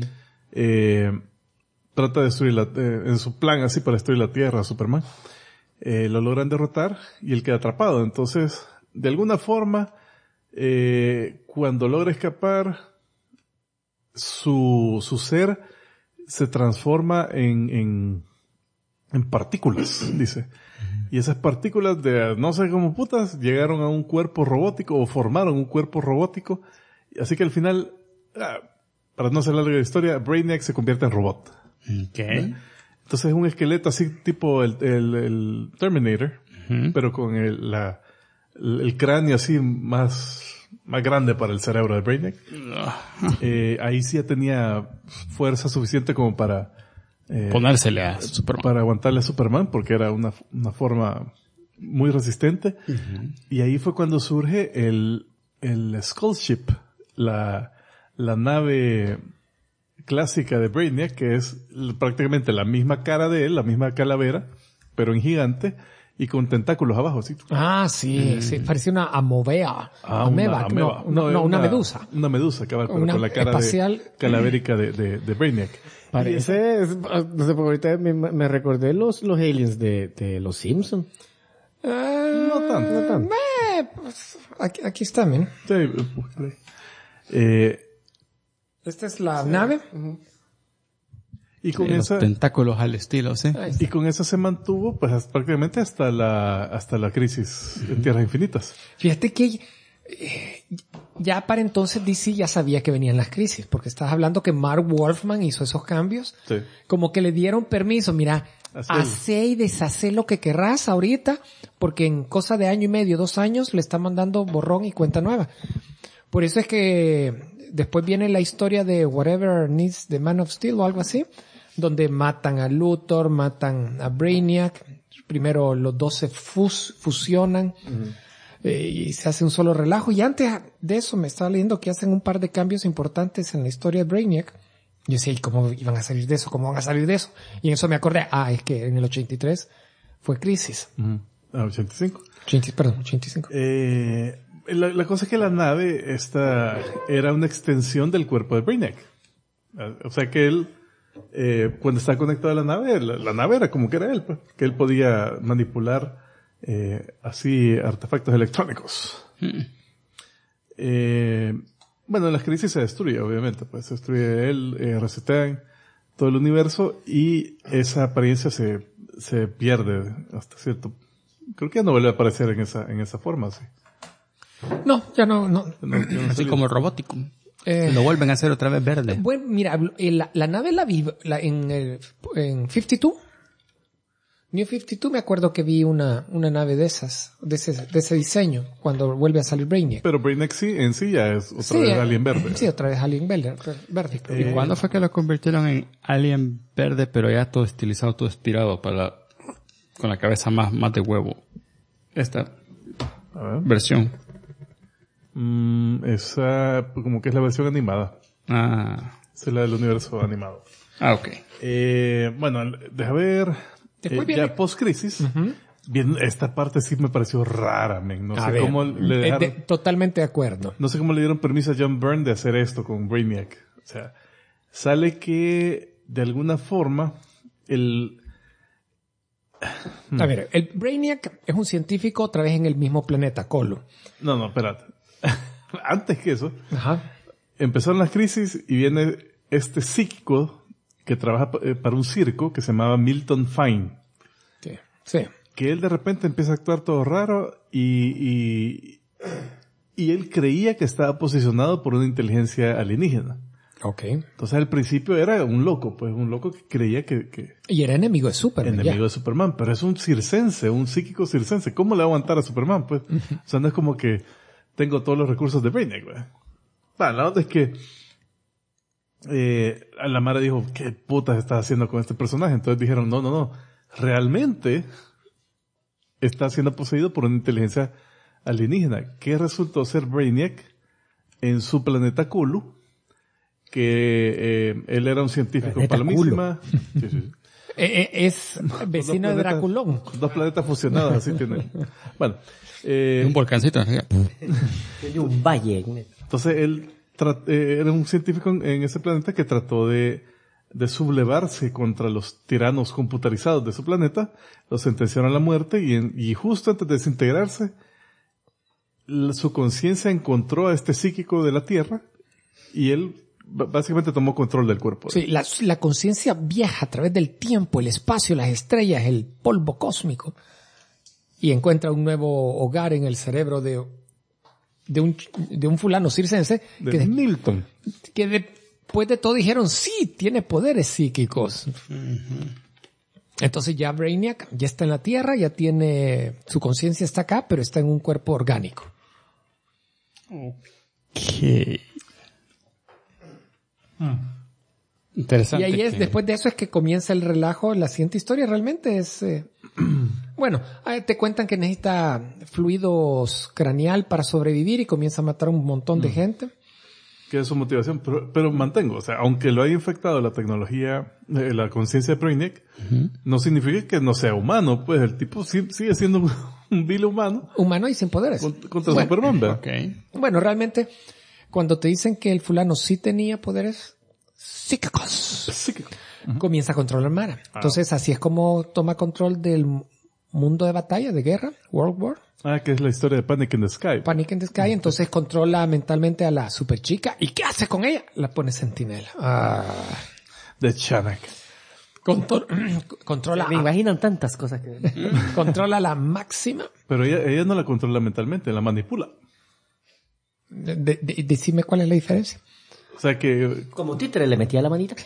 Trata de destruir en su plan así para destruir la Tierra, Superman. Lo logran derrotar y él queda atrapado. Entonces, de alguna forma, cuando logra escapar, su ser se transforma en partículas, dice. Y esas partículas de no sé cómo putas llegaron a un cuerpo robótico o formaron un cuerpo robótico. Así que al final, para no hacer larga la historia, Brainiac se convierte en robot. Okay. Entonces es un esqueleto así tipo el Terminator, pero con el cráneo así más grande para el cerebro de Brainiac. Ahí sí ya tenía fuerza suficiente como para ponérsele a Superman. Para aguantarle a Superman, porque era una forma muy resistente. Y ahí fue cuando surge el Skull Ship, la nave clásica de Brainiac, que es prácticamente la misma cara de él, la misma calavera, pero en gigante y con tentáculos abajo, ¿sí? Sí, parecía una ameba. Una medusa. Una medusa, cabal, pero con la cara espacial calavérica de Brainiac. Parece, no sé, porque ahorita me recordé los aliens de los Simpsons. No tanto. Pues, aquí está, men. Sí, esta es la nave. Y con los tentáculos al estilo, ¿sí? Y con esa se mantuvo, pues, prácticamente hasta la crisis en Tierras Infinitas. Fíjate que ya para entonces DC ya sabía que venían las crisis, porque estás hablando que Mark Wolfman hizo esos cambios. Sí. Como que le dieron permiso, mira, hacé y deshacé lo que querrás ahorita, porque en cosa de año y medio, 2 años, le está mandando borrón y cuenta nueva. Por eso es que después viene la historia de Whatever Needs the Man of Steel o algo así, donde matan a Luthor, matan a Brainiac. Primero los dos se fusionan y se hace un solo relajo. Y antes de eso me estaba leyendo que hacen un par de cambios importantes en la historia de Brainiac. Yo decía, ¿y cómo iban a salir de eso? ¿Cómo van a salir de eso? Y en eso me acordé, es que en el 83 fue Crisis. 85. 85. La cosa es que la nave esta era una extensión del cuerpo de Brainiac. O sea que él, cuando estaba conectado a la nave era como que era él, pues, que él podía manipular así artefactos electrónicos. Bueno, en las crisis se destruye, obviamente, pues se destruye él, resetean todo el universo y esa apariencia se pierde hasta cierto. Creo que ya no vuelve a aparecer en esa forma, sí. No, ya no. Así como robótico. Lo vuelven a hacer otra vez verde. Bueno, mira, la nave la vi en 52. New 52 me acuerdo que vi una nave de esas, de ese diseño, cuando vuelve a salir Brainiac. Pero Brainiac en sí ya es otra vez Alien Verde. Sí, otra vez Alien Verde. ¿Y cuándo fue que lo convirtieron en Alien Verde, pero ya todo estilizado, todo estirado con la cabeza más de huevo? Esta versión. Esa, como que es la versión animada. Esa es la del universo animado. Ok. Bueno, deja ver. Ya post-crisis. Bien, esta parte sí me pareció rara, men. No sé cómo le dejaron. Totalmente de acuerdo. No sé cómo le dieron permiso a John Byrne de hacer esto con Brainiac. O sea, sale que de alguna forma A ver, el Brainiac es un científico otra vez en el mismo planeta, Colo. No, espérate. Antes que eso, empezaron las crisis y viene este psíquico que trabaja para un circo que se llamaba Milton Fine. Sí. Que él de repente empieza a actuar todo raro y él creía que estaba posicionado por una inteligencia alienígena. Okay. Entonces al principio era un loco que creía que y era enemigo de Superman. Enemigo de Superman, pero es un circense, un psíquico circense. ¿Cómo le va a aguantar a Superman, pues? O sea, no es como que tengo todos los recursos de Brainiac, güey. La onda es que la Mara dijo, ¿qué putas estás haciendo con este personaje? Entonces dijeron, no, realmente está siendo poseído por una inteligencia alienígena, que resultó ser Brainiac en su planeta Culu, que él era un científico palomísima. Sí. Es vecino de Draculón. 2 planetas fusionados, así tiene. Bueno. Un volcancito. Tiene un valle. Entonces él era un científico en ese planeta que trató de sublevarse contra los tiranos computarizados de su planeta, los sentenciaron a la muerte y justo antes de desintegrarse, su conciencia encontró a este psíquico de la Tierra y él básicamente tomó control del cuerpo. Sí, la conciencia viaja a través del tiempo, el espacio, las estrellas, el polvo cósmico y encuentra un nuevo hogar en el cerebro de un fulano circense de Milton, que después de todo dijeron sí, tiene poderes psíquicos. Entonces ya Brainiac ya está en la Tierra, ya tiene su conciencia está acá, pero está en un cuerpo orgánico. Okay. Interesante. Y ahí después de eso es que comienza el relajo. La siguiente historia realmente es... bueno, te cuentan que necesita fluidos craneal para sobrevivir y comienza a matar a un montón de gente. Que es su motivación, pero mantengo, o sea, aunque lo haya infectado la tecnología, la conciencia de Brainiac, no significa que no sea humano, pues el tipo sigue siendo un vil humano. Humano y sin poderes. Contra Superman, ¿verdad? Okay. Bueno, realmente, cuando te dicen que el fulano sí tenía poderes psíquicos, comienza a controlar Mara. Entonces, así es como toma control del mundo de batalla, de guerra, World War. Que es la historia de Panic in the Sky. Panic in the Sky, entonces controla mentalmente a la super chica. ¿Y qué hace con ella? La pone sentinela. De Chanak. Controla. Me imaginan tantas cosas que... Controla la máxima. Pero ella no la controla mentalmente, la manipula. Decime cuál es la diferencia. O sea que... Como títere le metía la manita.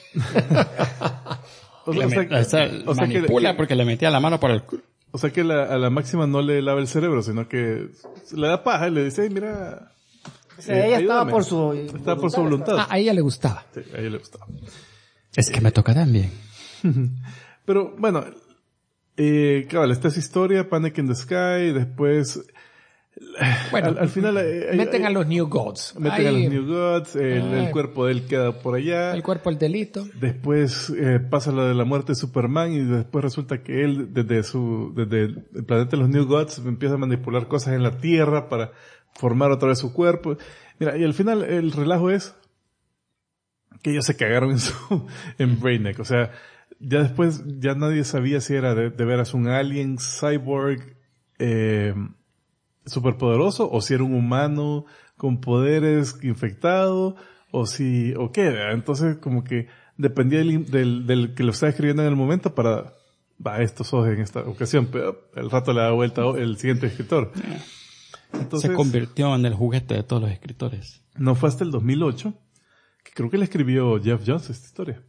Manipula porque le metía la mano por el culo. O sea que a la máxima no le lava el cerebro, sino que le da paja y le dice, mira... O sea, ella estaba por su voluntad. A ella le gustaba. Sí, a ella le gustaba. Es que me toca también. Pero bueno, cabal, esta es historia, Panic in the Sky, después... Bueno, al final... meten a los New Gods. Meten a los New Gods, el cuerpo de él queda por allá. El cuerpo, el delito. Después pasa lo de la muerte de Superman y después resulta que él, desde el planeta de los New Gods, empieza a manipular cosas en la Tierra para formar otra vez su cuerpo. Mira, y al final el relajo es que ellos se cagaron en Brainiac. O sea, ya después ya nadie sabía si era de veras un alien, cyborg, superpoderoso, o si era un humano con poderes infectado, o qué. Entonces, como que dependía del que lo estaba escribiendo en el momento para, estos sos en esta ocasión, pero el rato le da vuelta el siguiente escritor. Entonces, se convirtió en el juguete de todos los escritores. No fue hasta el 2008, que creo que le escribió Jeff Jones esta historia,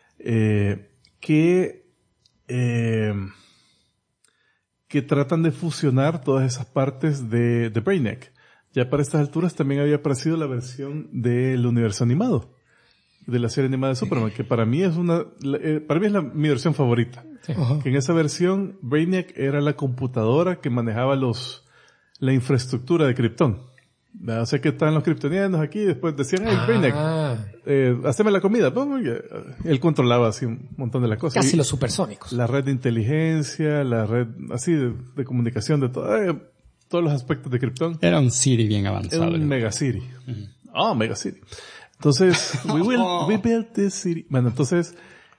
que tratan de fusionar todas esas partes de Brainiac. Ya para estas alturas también había aparecido la versión del universo animado, de la serie animada de Superman, que para mí es mi versión favorita. Sí. Que en esa versión Brainiac era la computadora que manejaba la infraestructura de Krypton. O sea que estaban los kryptonianos aquí y después decían, hey Brainiac, haceme la comida. Él controlaba así un montón de las cosas. Casi los supersónicos. La red de inteligencia, la red así de comunicación, de todos los aspectos de Krypton. Era un Siri bien avanzado. Era un Mega Siri. Mega Siri. Entonces, we built this city. Bueno, entonces,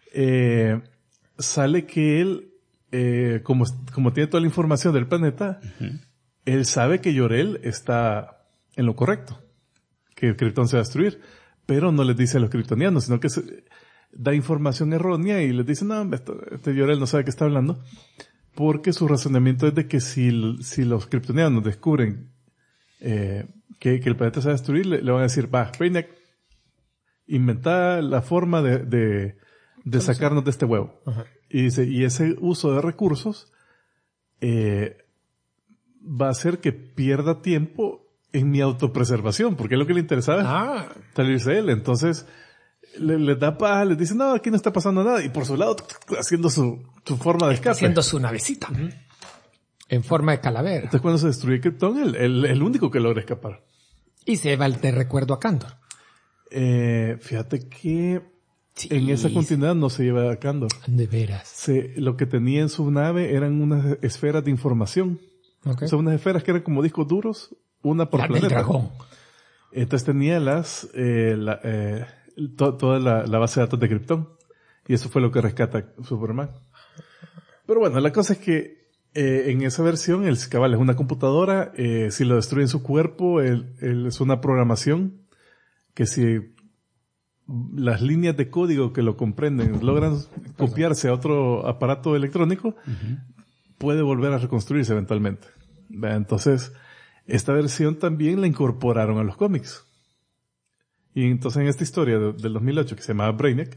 sale que él, como tiene toda la información del planeta, él sabe que Jor-El está en lo correcto, que Krypton se va a destruir, pero no les dice a los kryptonianos, sino que da información errónea y les dice, no, este Jor-El no sabe qué está hablando, porque su razonamiento es de que si los kryptonianos descubren que el planeta se va a destruir, le van a decir, Brainiac, inventa la forma de sacarnos de este huevo. Ajá. Y dice, y ese uso de recursos va a hacer que pierda tiempo en mi autopreservación, porque es lo que le interesaba salirse él. Entonces, le da paja, les dice, no, aquí no está pasando nada. Y por su lado, haciendo su forma de escape. Haciendo su navecita. En forma de calavera. Entonces, cuando se destruye Krypton, el único que logra escapar. Y se va de recuerdo a Kandor. Fíjate que en esa continuidad no se lleva a Kandor. De veras. Lo que tenía en su nave eran unas esferas de información. Okay. O sea, unas esferas que eran como discos duros, una por planeta. Del dragón. Entonces tenía toda la base de datos de Krypton. Y eso fue lo que rescata Superman. Pero bueno, la cosa es que en esa versión el cabal es una computadora. Si lo destruyen su cuerpo, él es una programación que si las líneas de código que lo comprenden logran copiarse a otro aparato electrónico, puede volver a reconstruirse eventualmente. Entonces, esta versión también la incorporaron a los cómics. Y entonces en esta historia del 2008 que se llamaba Brainiac,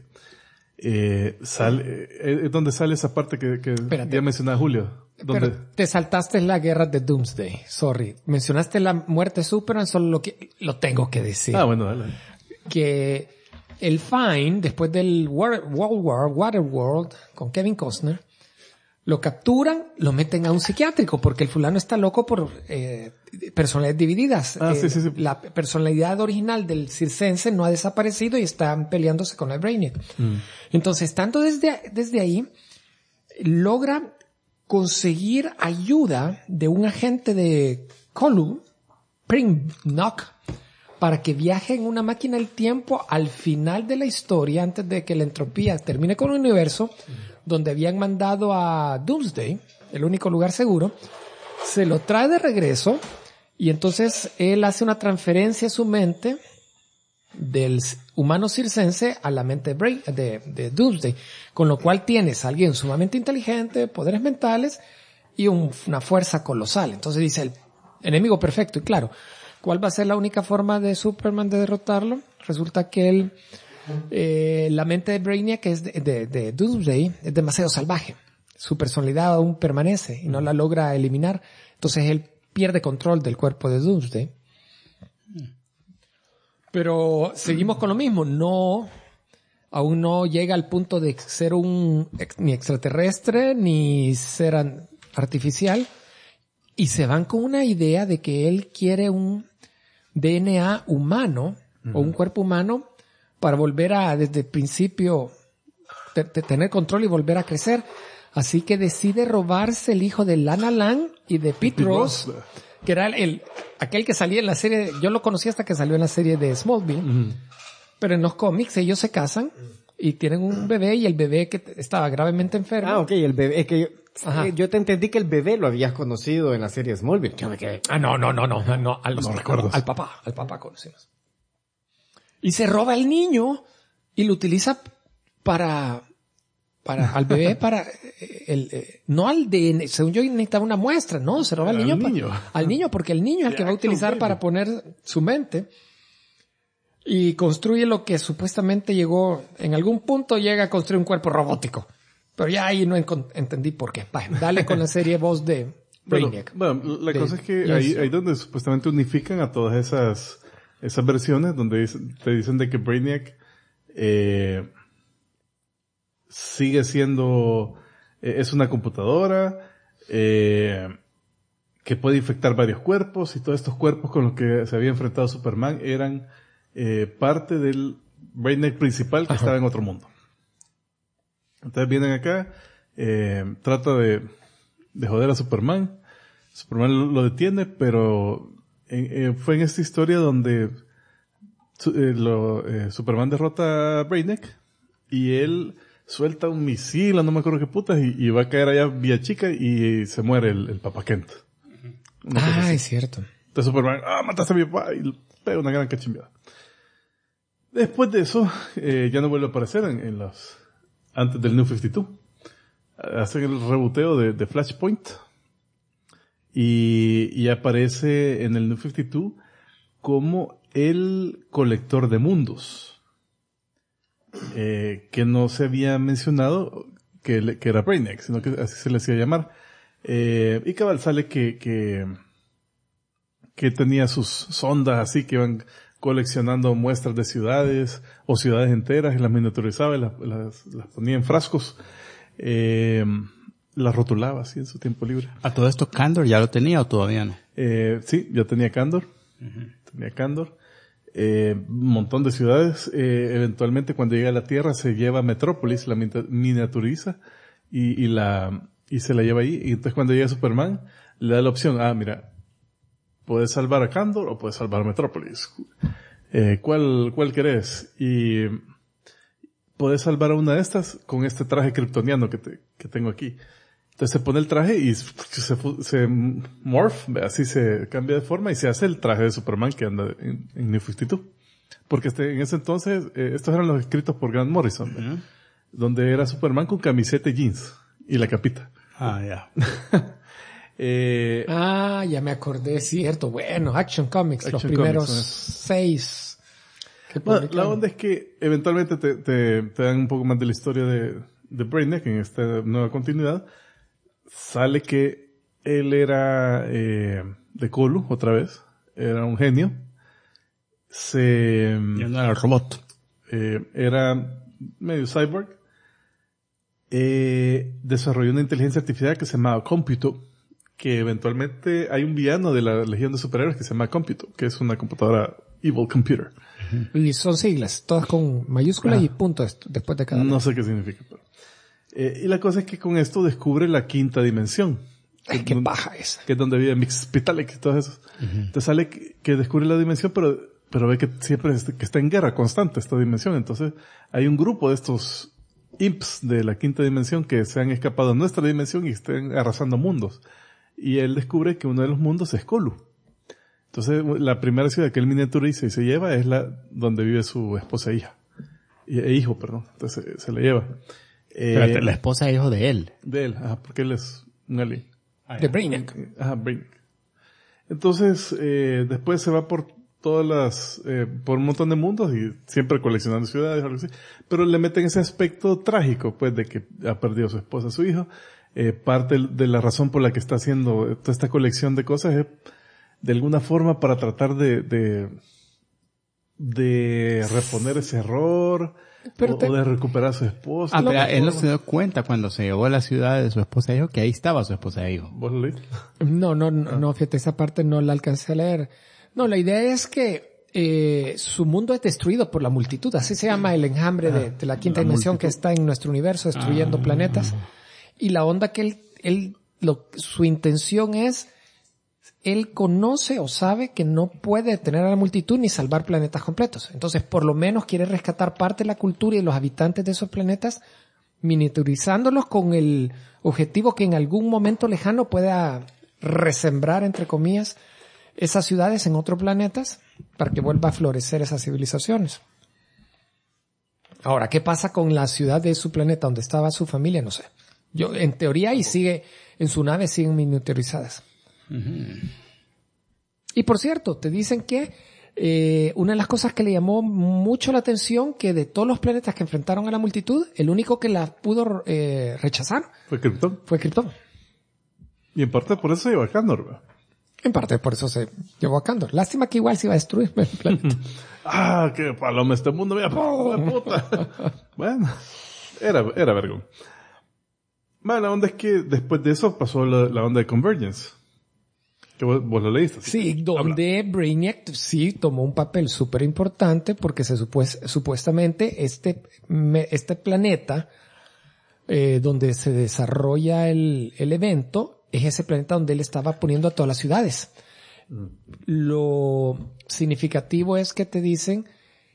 es donde sale esa parte que ya mencionaba Julio. Donde... Pero te saltaste la guerra de Doomsday, sorry. Mencionaste la muerte de Superman, solo lo tengo que decir. Bueno, dale. Que el Find, después del Waterworld, con Kevin Costner, lo capturan, lo meten a un psiquiátrico, porque el fulano está loco por personalidades divididas. Sí. La personalidad original del circense no ha desaparecido y están peleándose con el Brainiac. Entonces, tanto desde ahí, logra conseguir ayuda de un agente de Colu, Primnock, para que viaje en una máquina del tiempo al final de la historia, antes de que la entropía termine con el universo, donde habían mandado a Doomsday, el único lugar seguro, se lo trae de regreso y entonces él hace una transferencia a su mente del humano circense a la mente de Doomsday, con lo cual tienes a alguien sumamente inteligente, poderes mentales y una fuerza colosal. Entonces dice el enemigo perfecto. Y claro, ¿cuál va a ser la única forma de Superman de derrotarlo? Resulta que la mente de Brainiac de Doomsday es demasiado salvaje. Su personalidad aún permanece y no la logra eliminar. Entonces él pierde control del cuerpo de Doomsday. Pero seguimos con lo mismo. Aún no llega al punto de ser ni extraterrestre ni ser artificial. Y se van con una idea de que él quiere un DNA humano o un cuerpo humano para volver desde el principio, tener control y volver a crecer. Así que decide robarse el hijo de Lana Lang y de Pete Ross, que era aquel que salía en la serie, yo lo conocí hasta que salió en la serie de Smallville, pero en los cómics ellos se casan y tienen un bebé, y el bebé que estaba gravemente enfermo. Ok, el bebé, es que yo te entendí que el bebé lo habías conocido en la serie de Smallville. No, al papá conocimos. Y se roba el niño y lo utiliza al bebé no al DNA, según yo necesitaba una muestra, no, se roba al niño porque el niño es el que va a utilizar para poner su mente, y construye lo que supuestamente en algún punto llega a construir un cuerpo robótico, pero ya ahí no entendí por qué. Dale con la serie voz de Brainiac. Bueno, la cosa es que ahí donde supuestamente unifican a todas esas versiones, donde te dicen de que Brainiac sigue siendo, es una computadora, que puede infectar varios cuerpos, y todos estos cuerpos con los que se había enfrentado Superman eran parte del Brainiac principal que estaba en otro mundo. Entonces vienen acá, trata de joder a Superman. Superman lo detiene, pero fue en esta historia donde Superman derrota a Brainiac y él suelta un misil, no me acuerdo qué putas, y va a caer allá vía chica y se muere el papá Kent. Es cierto. Entonces Superman, mataste a mi papá, y le pega una gran cachimbiada. Después de eso, ya no vuelve a aparecer antes del New 52. Hacen el reboteo de Flashpoint. Y aparece en el New 52 como el colector de mundos. Que no se había mencionado que era Brainiac, sino que así se le hacía llamar. Y cabal sale que tenía sus sondas así que iban coleccionando muestras de ciudades o ciudades enteras, y las miniaturizaba y las ponía en frascos. Las rotulaba así en su tiempo libre. ¿A todo esto Kandor ya lo tenía o todavía no? Sí, ya tenía Kandor. Tenía Kandor. Un montón de ciudades. Eventualmente cuando llega a la Tierra se lleva a Metrópolis, la miniaturiza y se la lleva ahí. Y entonces cuando llega Superman le da la opción, mira, puedes salvar a Kandor o puedes salvar a Metrópolis. ¿Cuál querés? Y puedes salvar a una de estas con este traje kryptoniano que tengo aquí. Entonces se pone el traje y se morph, así se cambia de forma y se hace el traje de Superman que anda en New 52. Porque en ese entonces, estos eran los escritos por Grant Morrison, donde era Superman con camiseta y jeans y la capita. Ya. Ya me acordé, cierto. Bueno, Action Comics, los primeros 6. Bueno, la onda es que eventualmente te dan un poco más de la historia de Brainiac en esta nueva continuidad. Sale que él era de Colu, otra vez. Era un genio. Ya no era el robot. Era medio cyborg. Desarrolló una inteligencia artificial que se llamaba Computo, que eventualmente hay un villano de la Legión de Superhéroes que se llama Computo, que es una computadora Evil Computer. Y son siglas, todas con mayúsculas y puntos después de cada No sé qué significa, pero... y la cosa es que con esto descubre la quinta dimensión. Qué paja esa. Que es donde vive Mxyzptlk y todo eso. Te sale que descubre la dimensión, pero ve que siempre que está en guerra constante esta dimensión. Entonces hay un grupo de estos imps de la quinta dimensión que se han escapado a nuestra dimensión y están arrasando mundos. Y él descubre que uno de los mundos es Colu. Entonces la primera ciudad que él miniaturiza y se lleva es la donde vive su esposa e hija. Hijo, perdón. Entonces se la lleva. Espérate, la esposa es hijo de él. De él, porque él es un alien. De Brainiac. Brainiac. Entonces, después se va por todas por un montón de mundos y siempre coleccionando ciudades o algo así. Pero le meten ese aspecto trágico, pues, de que ha perdido a su esposa, a su hijo. Parte de la razón por la que está haciendo toda esta colección de cosas es, de alguna forma, para tratar de reponer ese error. O de recuperar a su esposa. Pero él no se dio cuenta cuando se llegó a la ciudad de su esposa e hijo que ahí estaba su esposa e hijo. ¿Vos lo leíste? No, fíjate, esa parte no la alcancé a leer. No, la idea es que su mundo es destruido por la multitud. Así se llama el enjambre de la quinta dimensión multitud que está en nuestro universo destruyendo planetas. Y la onda que su intención es, él conoce o sabe que no puede detener a la multitud ni salvar planetas completos. Entonces, por lo menos quiere rescatar parte de la cultura y de los habitantes de esos planetas, miniaturizándolos con el objetivo que en algún momento lejano pueda resembrar, entre comillas, esas ciudades en otros planetas para que vuelva a florecer esas civilizaciones. Ahora, ¿qué pasa con la ciudad de su planeta donde estaba su familia? No sé. En teoría, ahí en su nave siguen miniaturizadas. Y por cierto, te dicen que una de las cosas que le llamó mucho la atención, que de todos los planetas que enfrentaron a la multitud, el único que la pudo rechazar fue Krypton. Y en parte por eso se llevó a Kandor, ¿verdad? En parte por eso se llevó a Kandor. Lástima que igual se iba a destruir el planeta. ¡Qué paloma este mundo! ¡Mira, puta! Bueno, era vergón. Bueno, la onda es que después de eso pasó la onda de Convergence. Que vos lo leíste. Sí, donde Brainiac sí tomó un papel súper importante porque supuestamente este planeta donde se desarrolla el evento es ese planeta donde él estaba poniendo a todas las ciudades. Lo significativo es que te dicen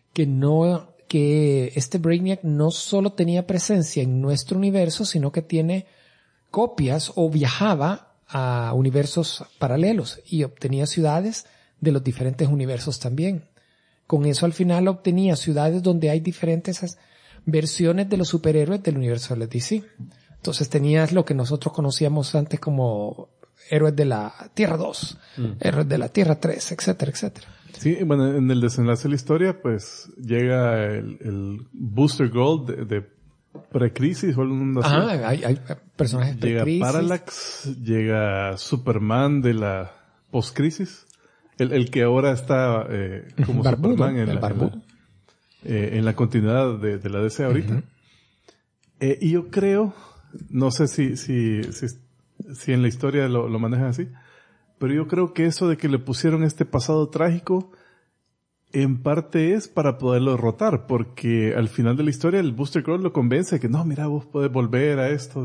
que este Brainiac no solo tenía presencia en nuestro universo, sino que tiene copias o viajaba a universos paralelos y obtenía ciudades de los diferentes universos también. Con eso al final obtenía ciudades donde hay diferentes versiones de los superhéroes del universo de DC. Entonces tenías lo que nosotros conocíamos antes como héroes de la Tierra 2, héroes de la Tierra 3, etcétera, etcétera. Sí, bueno, en el desenlace de la historia, pues llega el Booster Gold de pre-crisis o algo así. Hay personajes pre-crisis. Llega Parallax, llega Superman de la post-crisis, el que ahora está como Barbudo, Superman en la continuidad de la DC ahorita. Y yo creo, no sé si en la historia lo manejan así, pero yo creo que eso de que le pusieron este pasado trágico en parte es para poderlo derrotar, porque al final de la historia el Booster Gold lo convence de que no, mira, vos podés volver a esto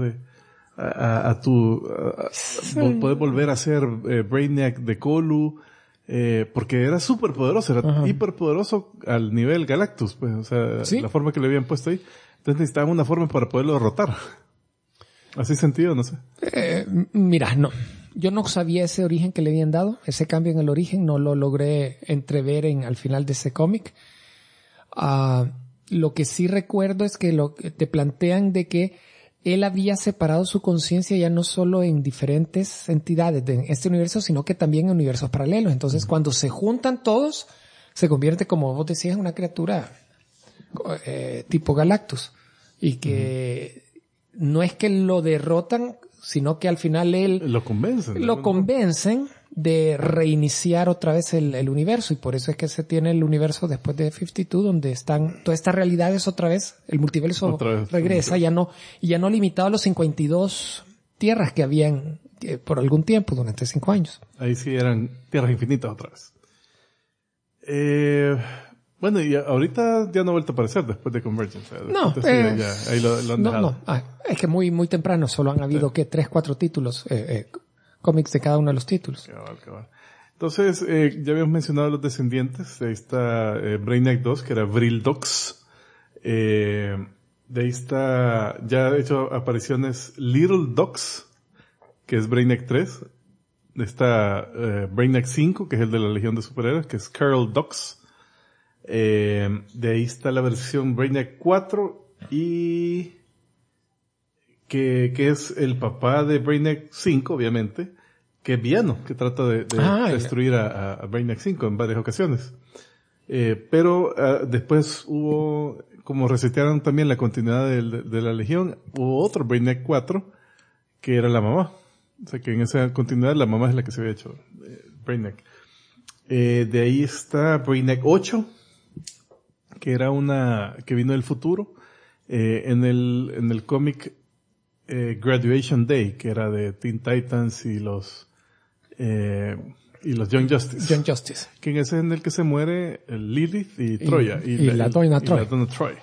podés volver a ser Brainiac de Colu, porque era súper poderoso, era hiper poderoso al nivel Galactus, pues, o sea, ¿sí? La forma que le habían puesto ahí. Entonces necesitaban una forma para poderlo derrotar. ¿Así sentido? No sé. Mira, no. Yo no sabía ese origen que le habían dado, ese cambio en el origen, no lo logré entrever al final de ese cómic. Lo que sí recuerdo es que te plantean de que él había separado su conciencia ya no solo en diferentes entidades de este universo, sino que también en universos paralelos. Entonces, cuando se juntan todos, se convierte, como vos decías, en una criatura tipo Galactus. Y que no es que lo derrotan, sino que al final él... Lo convencen de reiniciar otra vez el universo, y por eso es que se tiene el universo después de 52, donde están todas estas realidades otra vez, el multiverso regresa, ya no limitado a los 52 tierras que habían por algún tiempo, durante 5 años. Ahí sí eran tierras infinitas otra vez. Bueno, y ahorita ya no ha vuelto a aparecer después de Convergence. No, ahí lo han dejado. Es que muy temprano, solo han habido 3, 4 títulos, cómics de cada uno de los títulos. Cabal. Entonces, ya habíamos mencionado los descendientes. Ahí está Brainiac 2, que era Vril Dox. De ahí está, ya ha hecho apariciones Little Dox, que es Brainiac 3. Está Brainiac 5, que es el de la Legión de Superhéroes, que es Carol Dox. De ahí está la versión Brainiac 4 y que es el papá de Brainiac 5, obviamente, que es villano, que trata de destruir a Brainiac 5 en varias ocasiones. Pero después hubo, como resetearon también la continuidad de la Legión, hubo otro Brainiac 4, que era la mamá. O sea que en esa continuidad la mamá es la que se había hecho Brainiac. De ahí está Brainiac 8, que era que vino del futuro, en el cómic Graduation Day, que era de Teen Titans y los Young Justice. Que en ese es en el que se muere Lilith y Troya. Y la Donna Troy.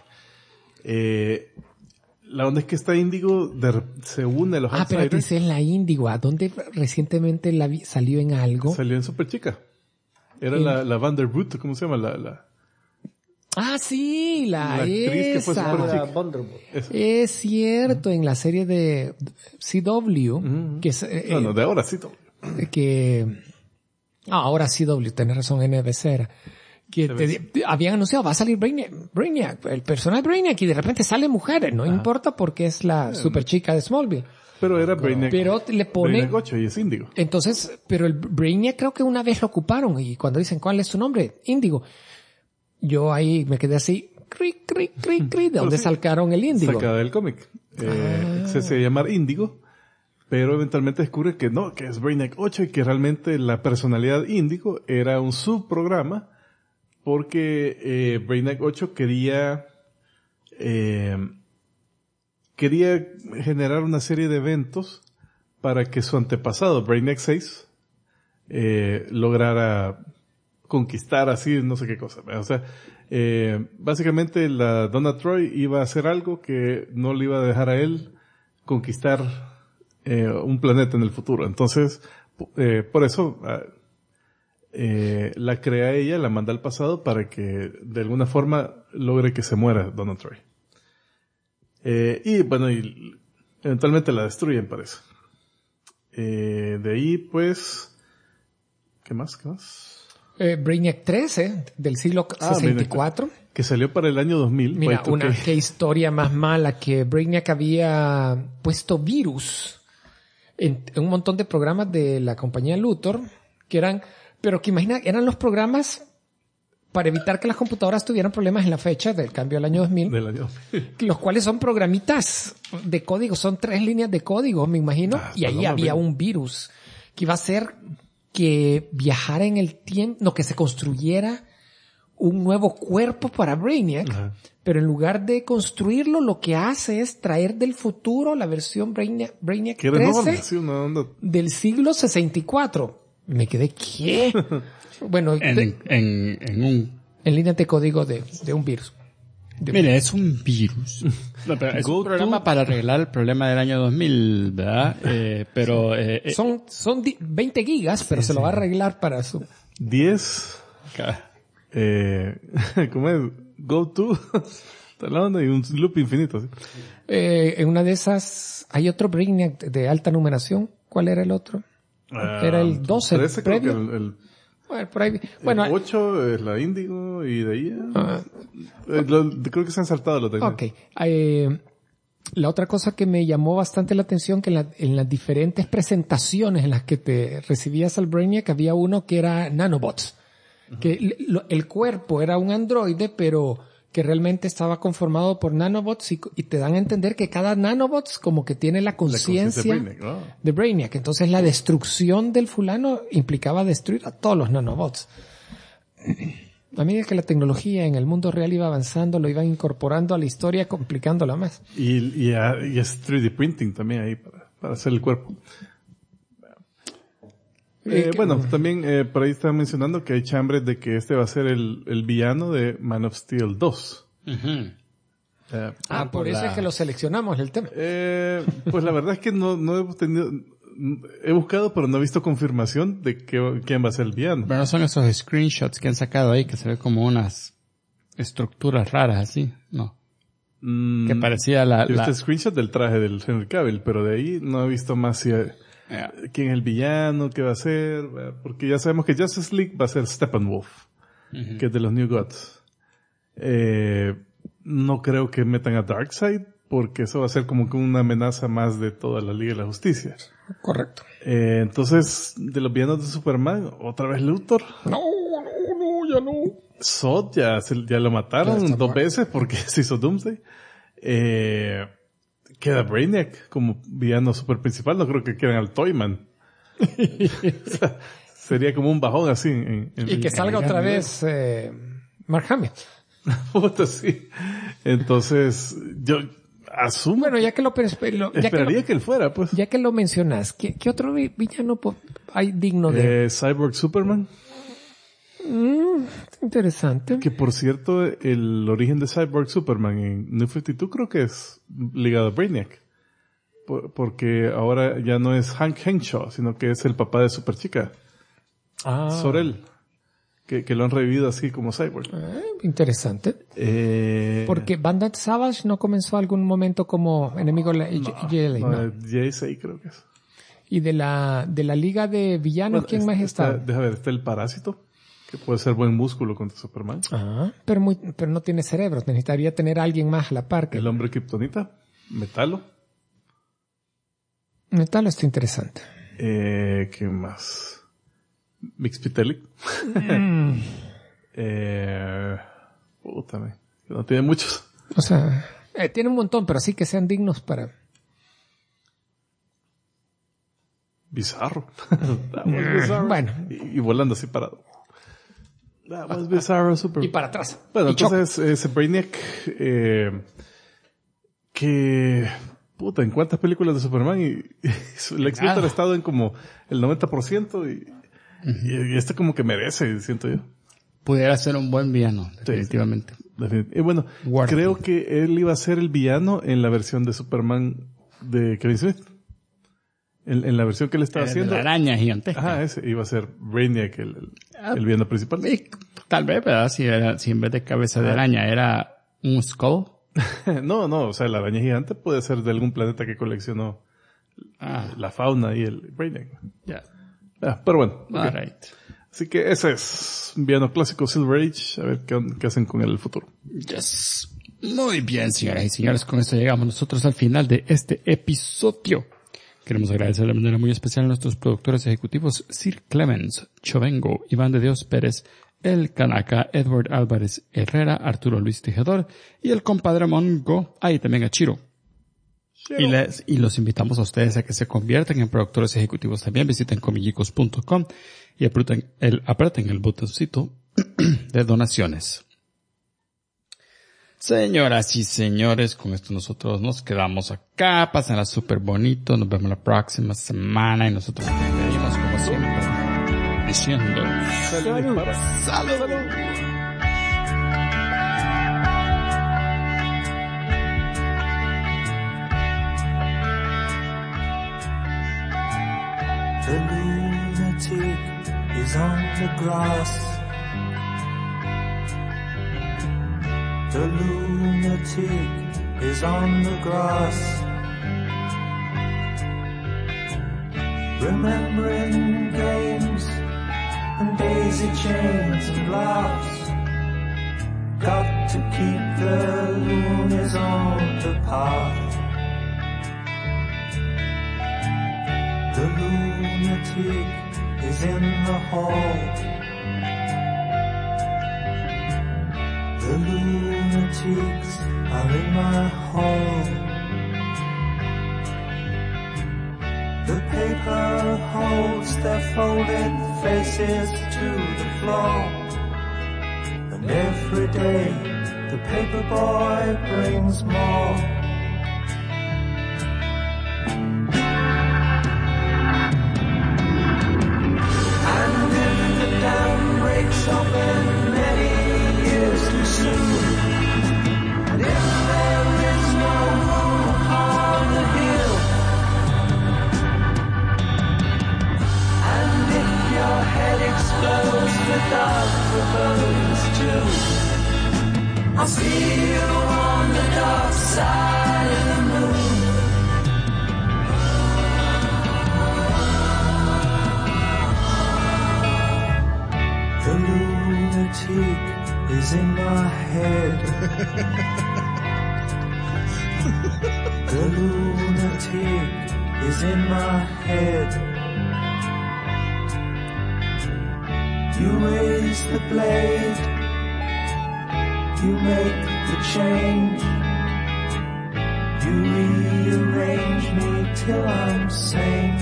La onda es que esta Índigo se une a los Outsiders. Pero dice la Índigo, ¿a dónde recientemente salió en algo? Salió en Superchica. Era la Vanderboot, ¿cómo se llama? Sí, la actriz que fue Superchica. Es cierto, en la serie de CW, que es, de ahora CW. Ahora CW, tenés razón, NBC era. Que habían anunciado, va a salir Brainiac, el personaje Brainiac, y de repente sale mujer, no importa porque es la Superchica de Smallville. Pero era Brainiac. Pero le pone... Brainiac 8 y es Índigo. Entonces, pero el Brainiac creo que una vez lo ocuparon, y cuando dicen, ¿cuál es su nombre? Índigo. Yo ahí me quedé así, ¿de dónde sacaron el Índigo? Sacada del cómic. Se hacía llamar Índigo, pero eventualmente descubre que no, que es Brainiac 8 y que realmente la personalidad Índigo era un subprograma, porque Brainiac 8 quería generar una serie de eventos para que su antepasado, Brainiac 6, lograra conquistar así no sé qué cosa. O sea, básicamente la Donna Troy iba a hacer algo que no le iba a dejar a él conquistar un planeta en el futuro. Entonces, por eso la crea ella, la manda al pasado para que de alguna forma logre que se muera Donna Troy. Y bueno, y eventualmente la destruyen, parece. De ahí, pues, ¿qué más? Brainiac 13, del siglo 64. Que salió para el año 2000. Mira, qué historia más mala, que Brainiac había puesto virus en un montón de programas de la compañía Luthor, que eran los programas para evitar que las computadoras tuvieran problemas en la fecha del cambio al año 2000. Los cuales son programitas de código, son 3 líneas de código, me imagino, y ahí había un virus que iba a hacer que viajara en el tiempo, que se construyera un nuevo cuerpo para Brainiac, pero en lugar de construirlo, lo que hace es traer del futuro la versión Brainiac 13 del siglo 64. Me quedé, ¿qué? Bueno, en líneas de código de un virus. Mire, es un virus. No, pero es un programa para arreglar el problema del año 2000, ¿verdad? Pero son 20 gigas, pero se lo va a arreglar para su 10. ¿Cómo es? Go to. Y un loop infinito. ¿Sí? En una de esas hay otro Brainiac de alta numeración. ¿Cuál era el otro? Era el 12, 13, previo. Creo que el por ahí. Bueno, 8 es la Índigo y de ahí creo que se han saltado los demás. Okay. La otra cosa que me llamó bastante la atención, que en las diferentes presentaciones en las que te recibías al Brainiac había uno que era nanobots. Que el cuerpo era un androide, pero que realmente estaba conformado por nanobots y te dan a entender que cada nanobots como que tiene la conciencia de Brainiac. Entonces la destrucción del fulano implicaba destruir a todos los nanobots. A medida que la tecnología en el mundo real iba avanzando, lo iban incorporando a la historia, complicándola más. Y es 3D printing también ahí para hacer el cuerpo. Bueno, también por ahí están mencionando que hay chambres de que este va a ser el villano de Man of Steel 2. Por eso es que lo seleccionamos el tema. Pues la verdad es que no hemos tenido... He buscado, pero no he visto confirmación de quién va a ser el villano. Pero no son esos screenshots que han sacado ahí que se ve como unas estructuras raras así, ¿no? Que parecía Yo he visto screenshot del traje del Henry Cavill, pero de ahí no he visto más si quién es el villano, qué va a ser, porque ya sabemos que Justice League va a ser Steppenwolf, que es de los New Gods. No creo que metan a Darkseid, porque eso va a ser como que una amenaza más de toda la Liga de la Justicia. Correcto. Entonces, de los villanos de Superman, otra vez Luthor. No, ya no. Zod ya lo mataron 2 veces porque se hizo Doomsday. Queda Brainiac como villano super principal. No creo que queden al Toyman. O sea, sería como un bajón así. Y que salga otra vez Mark Hamill. Puta, sí. Entonces, yo asumo. Bueno, ya que esperaría que él fuera, pues. Ya que lo mencionas, ¿qué otro villano hay digno de? Cyborg Superman. Interesante. Que por cierto, el origen de Cyborg Superman en New 52 creo que es ligado a Brainiac. Porque ahora ya no es Hank Henshaw, sino que es el papá de Superchica. Zor-El. Que lo han revivido así como Cyborg. Interesante. Porque Bandit Savage no comenzó algún momento como enemigo J6 creo que es. Y de la liga de villanos, ¿quién más está? Deja ver, está el Parásito, que puede ser buen músculo contra Superman. Pero no tiene cerebro. Necesitaría tener a alguien más a la par. El hombre Kryptonita, Metalo. Metalo está interesante. ¿Qué más? Mixpitelic. Puta, no tiene muchos. O sea, tiene un montón, pero sí que sean dignos para... Bizarro. Bueno. Y volando así parado. Bizarro, super. Y para atrás. Bueno, entonces ese Brainiac que... Puta, ¿en cuántas películas de Superman? Y Lex Luthor ha estado en como el 90% y este como que merece, siento yo. Pudiera ser un buen villano, definitivamente. Sí. Y bueno, creo que él iba a ser el villano en la versión de Superman de Kevin Smith. En la versión que él estaba haciendo. La araña gigantesca. Ese iba a ser Brainiac el villano principal. Tal vez, ¿verdad? Si en vez de cabeza de araña era un skull. No, o sea, la araña gigante puede ser de algún planeta que coleccionó la fauna y el Brainiac. Ya. Pero bueno. Okay. Right. Así que ese es un villano clásico Silver Age. A ver qué hacen con él en el futuro. Yes. Muy bien, señoras y señores. Con esto llegamos nosotros al final de este episodio. Queremos agradecer de manera muy especial a nuestros productores ejecutivos Sir Clemens Chovengo, Iván de Dios Pérez, El Kanaka, Edward Álvarez Herrera, Arturo Luis Tejedor y el compadre Mongo, ahí también a Chiro. Y los invitamos a ustedes a que se conviertan en productores ejecutivos también. Visiten comillicos.com y aprieten el botoncito de donaciones. Señoras y señores, con esto nosotros nos quedamos acá. Pásenla súper bonito. Nos vemos la próxima semana y nosotros nos despedimos como siempre diciendo ¡Salud! The lunatic is on the grass. The lunatic is on the grass. Remembering games and daisy chains and laughs. Got to keep the loonies on the path. lunatic is in the hall. The lunatics are in my hall. The paper holds their folded faces to the floor. And every day the paper boy brings more. And if the dam breaks open many years too soon, and if there is no hope on the hill, and if your head explodes without the bones too, I'll see you on the dark side of the moon. The lunatic is in my head. The lunatic is in my head. You raise the blade, you make the change, you rearrange me till I'm sane.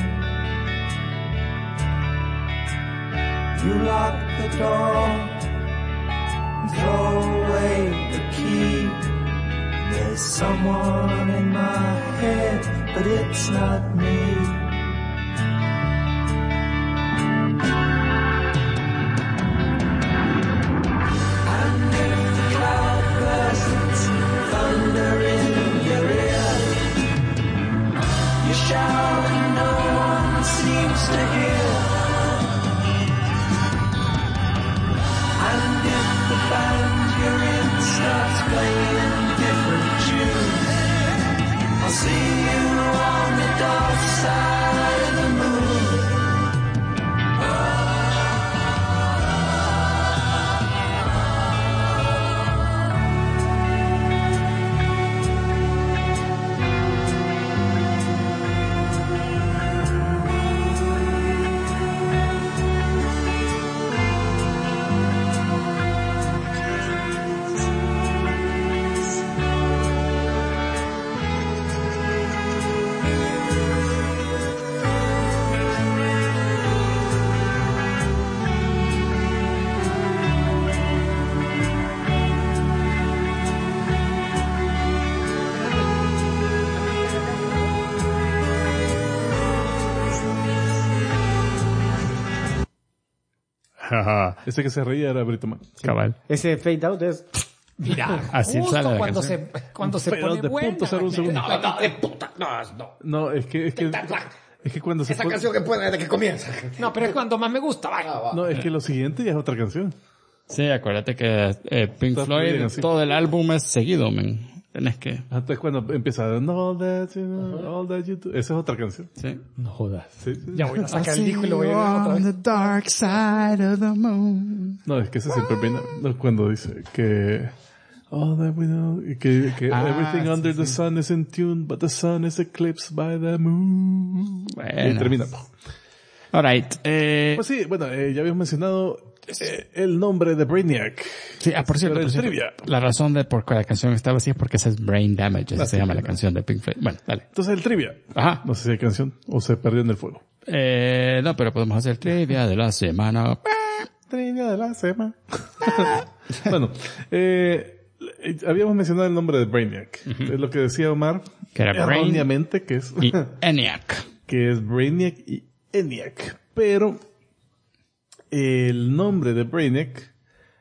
You lock the door and throw away the key. There's someone in my head, but it's not me. Shout and no one seems to hear. And if the band you're in starts playing different tunes, I'll see you on the dark side of the moon. Ese que se reía era Brito Man. Cabal. Ese fade out es... Mira, Así justo sale la cuando canción. cuando se Pero pone de buena. punto cero un segundo. No, de puta. No. No, es que cuando se Esa pone- canción que pone desde que comienza. No, pero es cuando más me gusta. Vaya. No, es que lo siguiente ya es otra canción. Sí, acuérdate que Pink Está Floyd, bien así. todo el álbum es seguido, men. Tenés que... Entonces cuando empieza all that you know, all that you do, esa es otra canción. Sí. No jodas. Sí, sí. Ya voy a sacar el disco y lo voy a ver otra vez. the dark side of the moon. No, es que ese siempre viene no, cuando dice que all that we know, y que everything sí, under the sun is in tune, but the sun is eclipsed by the moon. Bueno. Y termina. Alright. Pues sí, bueno, ya habíamos mencionado el nombre de Brainiac. Sí, por cierto, Era el por cierto, trivia. la razón de por qué la canción estaba así es porque esa es Brain Damage, así se llama la canción de Pink Floyd. Bueno, dale. Entonces el trivia. Ajá. No sé si hay canción o se perdió en el fuego. No, pero podemos hacer trivia de la semana. Trivia de la semana. Bueno, habíamos mencionado el nombre de Brainiac. Es lo que decía Omar. Que era Brain erróneamente, que es, y ENIAC. que es Brainiac y ENIAC. Pero el nombre de Brainiac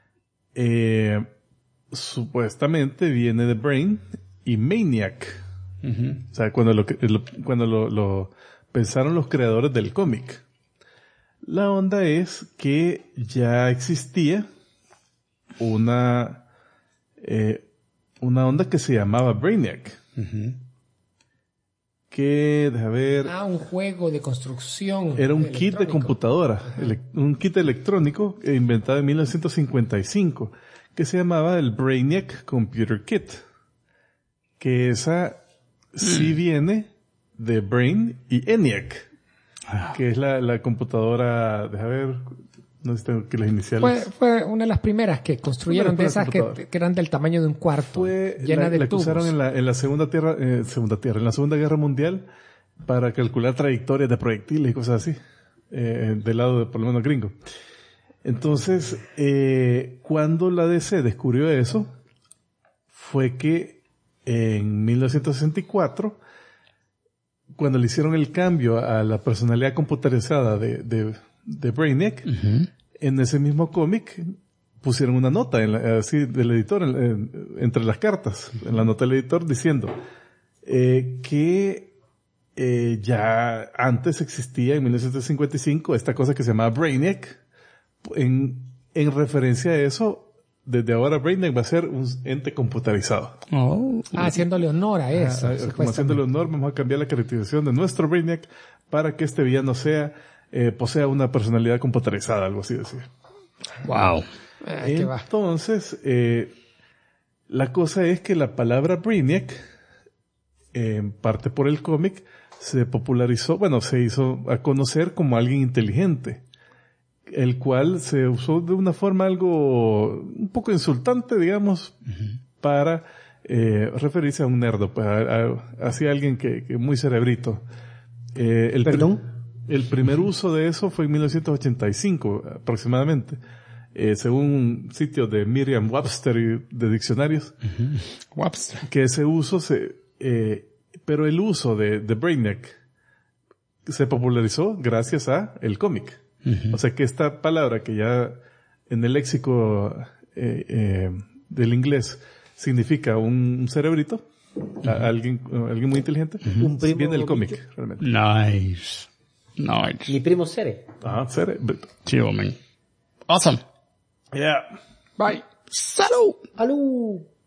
supuestamente viene de Brain y Maniac. O sea, cuando lo pensaron los creadores del cómic. La onda es que ya existía una onda que se llamaba Brainiac. Que, deja ver... Un juego de construcción. Era un kit de computadora, un kit electrónico inventado en 1955, que se llamaba el Brainiac Computer Kit. Que esa sí viene de Brain y ENIAC. que es la computadora, déjame ver, no sé si tengo que las iniciales. Fue una de las primeras que construyeron de esas que eran del tamaño de un cuarto, llena de la que tubos. usaron en la en la Segunda Guerra Mundial para calcular trayectorias de proyectiles y cosas así, del lado de, por lo menos, gringo. Entonces, cuando la DC descubrió eso, fue que en 1964, cuando le hicieron el cambio a la personalidad computarizada de Brainiac, en ese mismo cómic pusieron una nota así del editor entre las cartas, en la nota del editor diciendo que ya antes existía en 1955 esta cosa que se llamaba Brainiac. En referencia a eso, desde ahora Brainiac va a ser un ente computarizado. Haciéndole honor a eso. Como haciéndole honor, vamos a cambiar la caracterización de nuestro Brainiac para que este villano posea una personalidad computarizada, algo así decir. Wow. Entonces, la cosa es que la palabra Brainiac, en parte por el cómic, se popularizó, se hizo a conocer como alguien inteligente, el cual se usó de una forma algo un poco insultante, digamos, para referirse a un nerdo, pues, hacia alguien que muy cerebrito. ¿Perdón? El primer uso de eso fue en 1985 aproximadamente, según un sitio de Merriam-Webster y de diccionarios. Webster. Que ese uso pero el uso de Brainiac se popularizó gracias a el cómic. O sea que esta palabra que ya en el léxico del inglés significa un cerebrito, alguien muy inteligente, viene del cómic, realmente. Nice. Mi primo Cere. Cerebrito. Chivo, man. Awesome. Yeah. Bye. Salud. ¡Alú!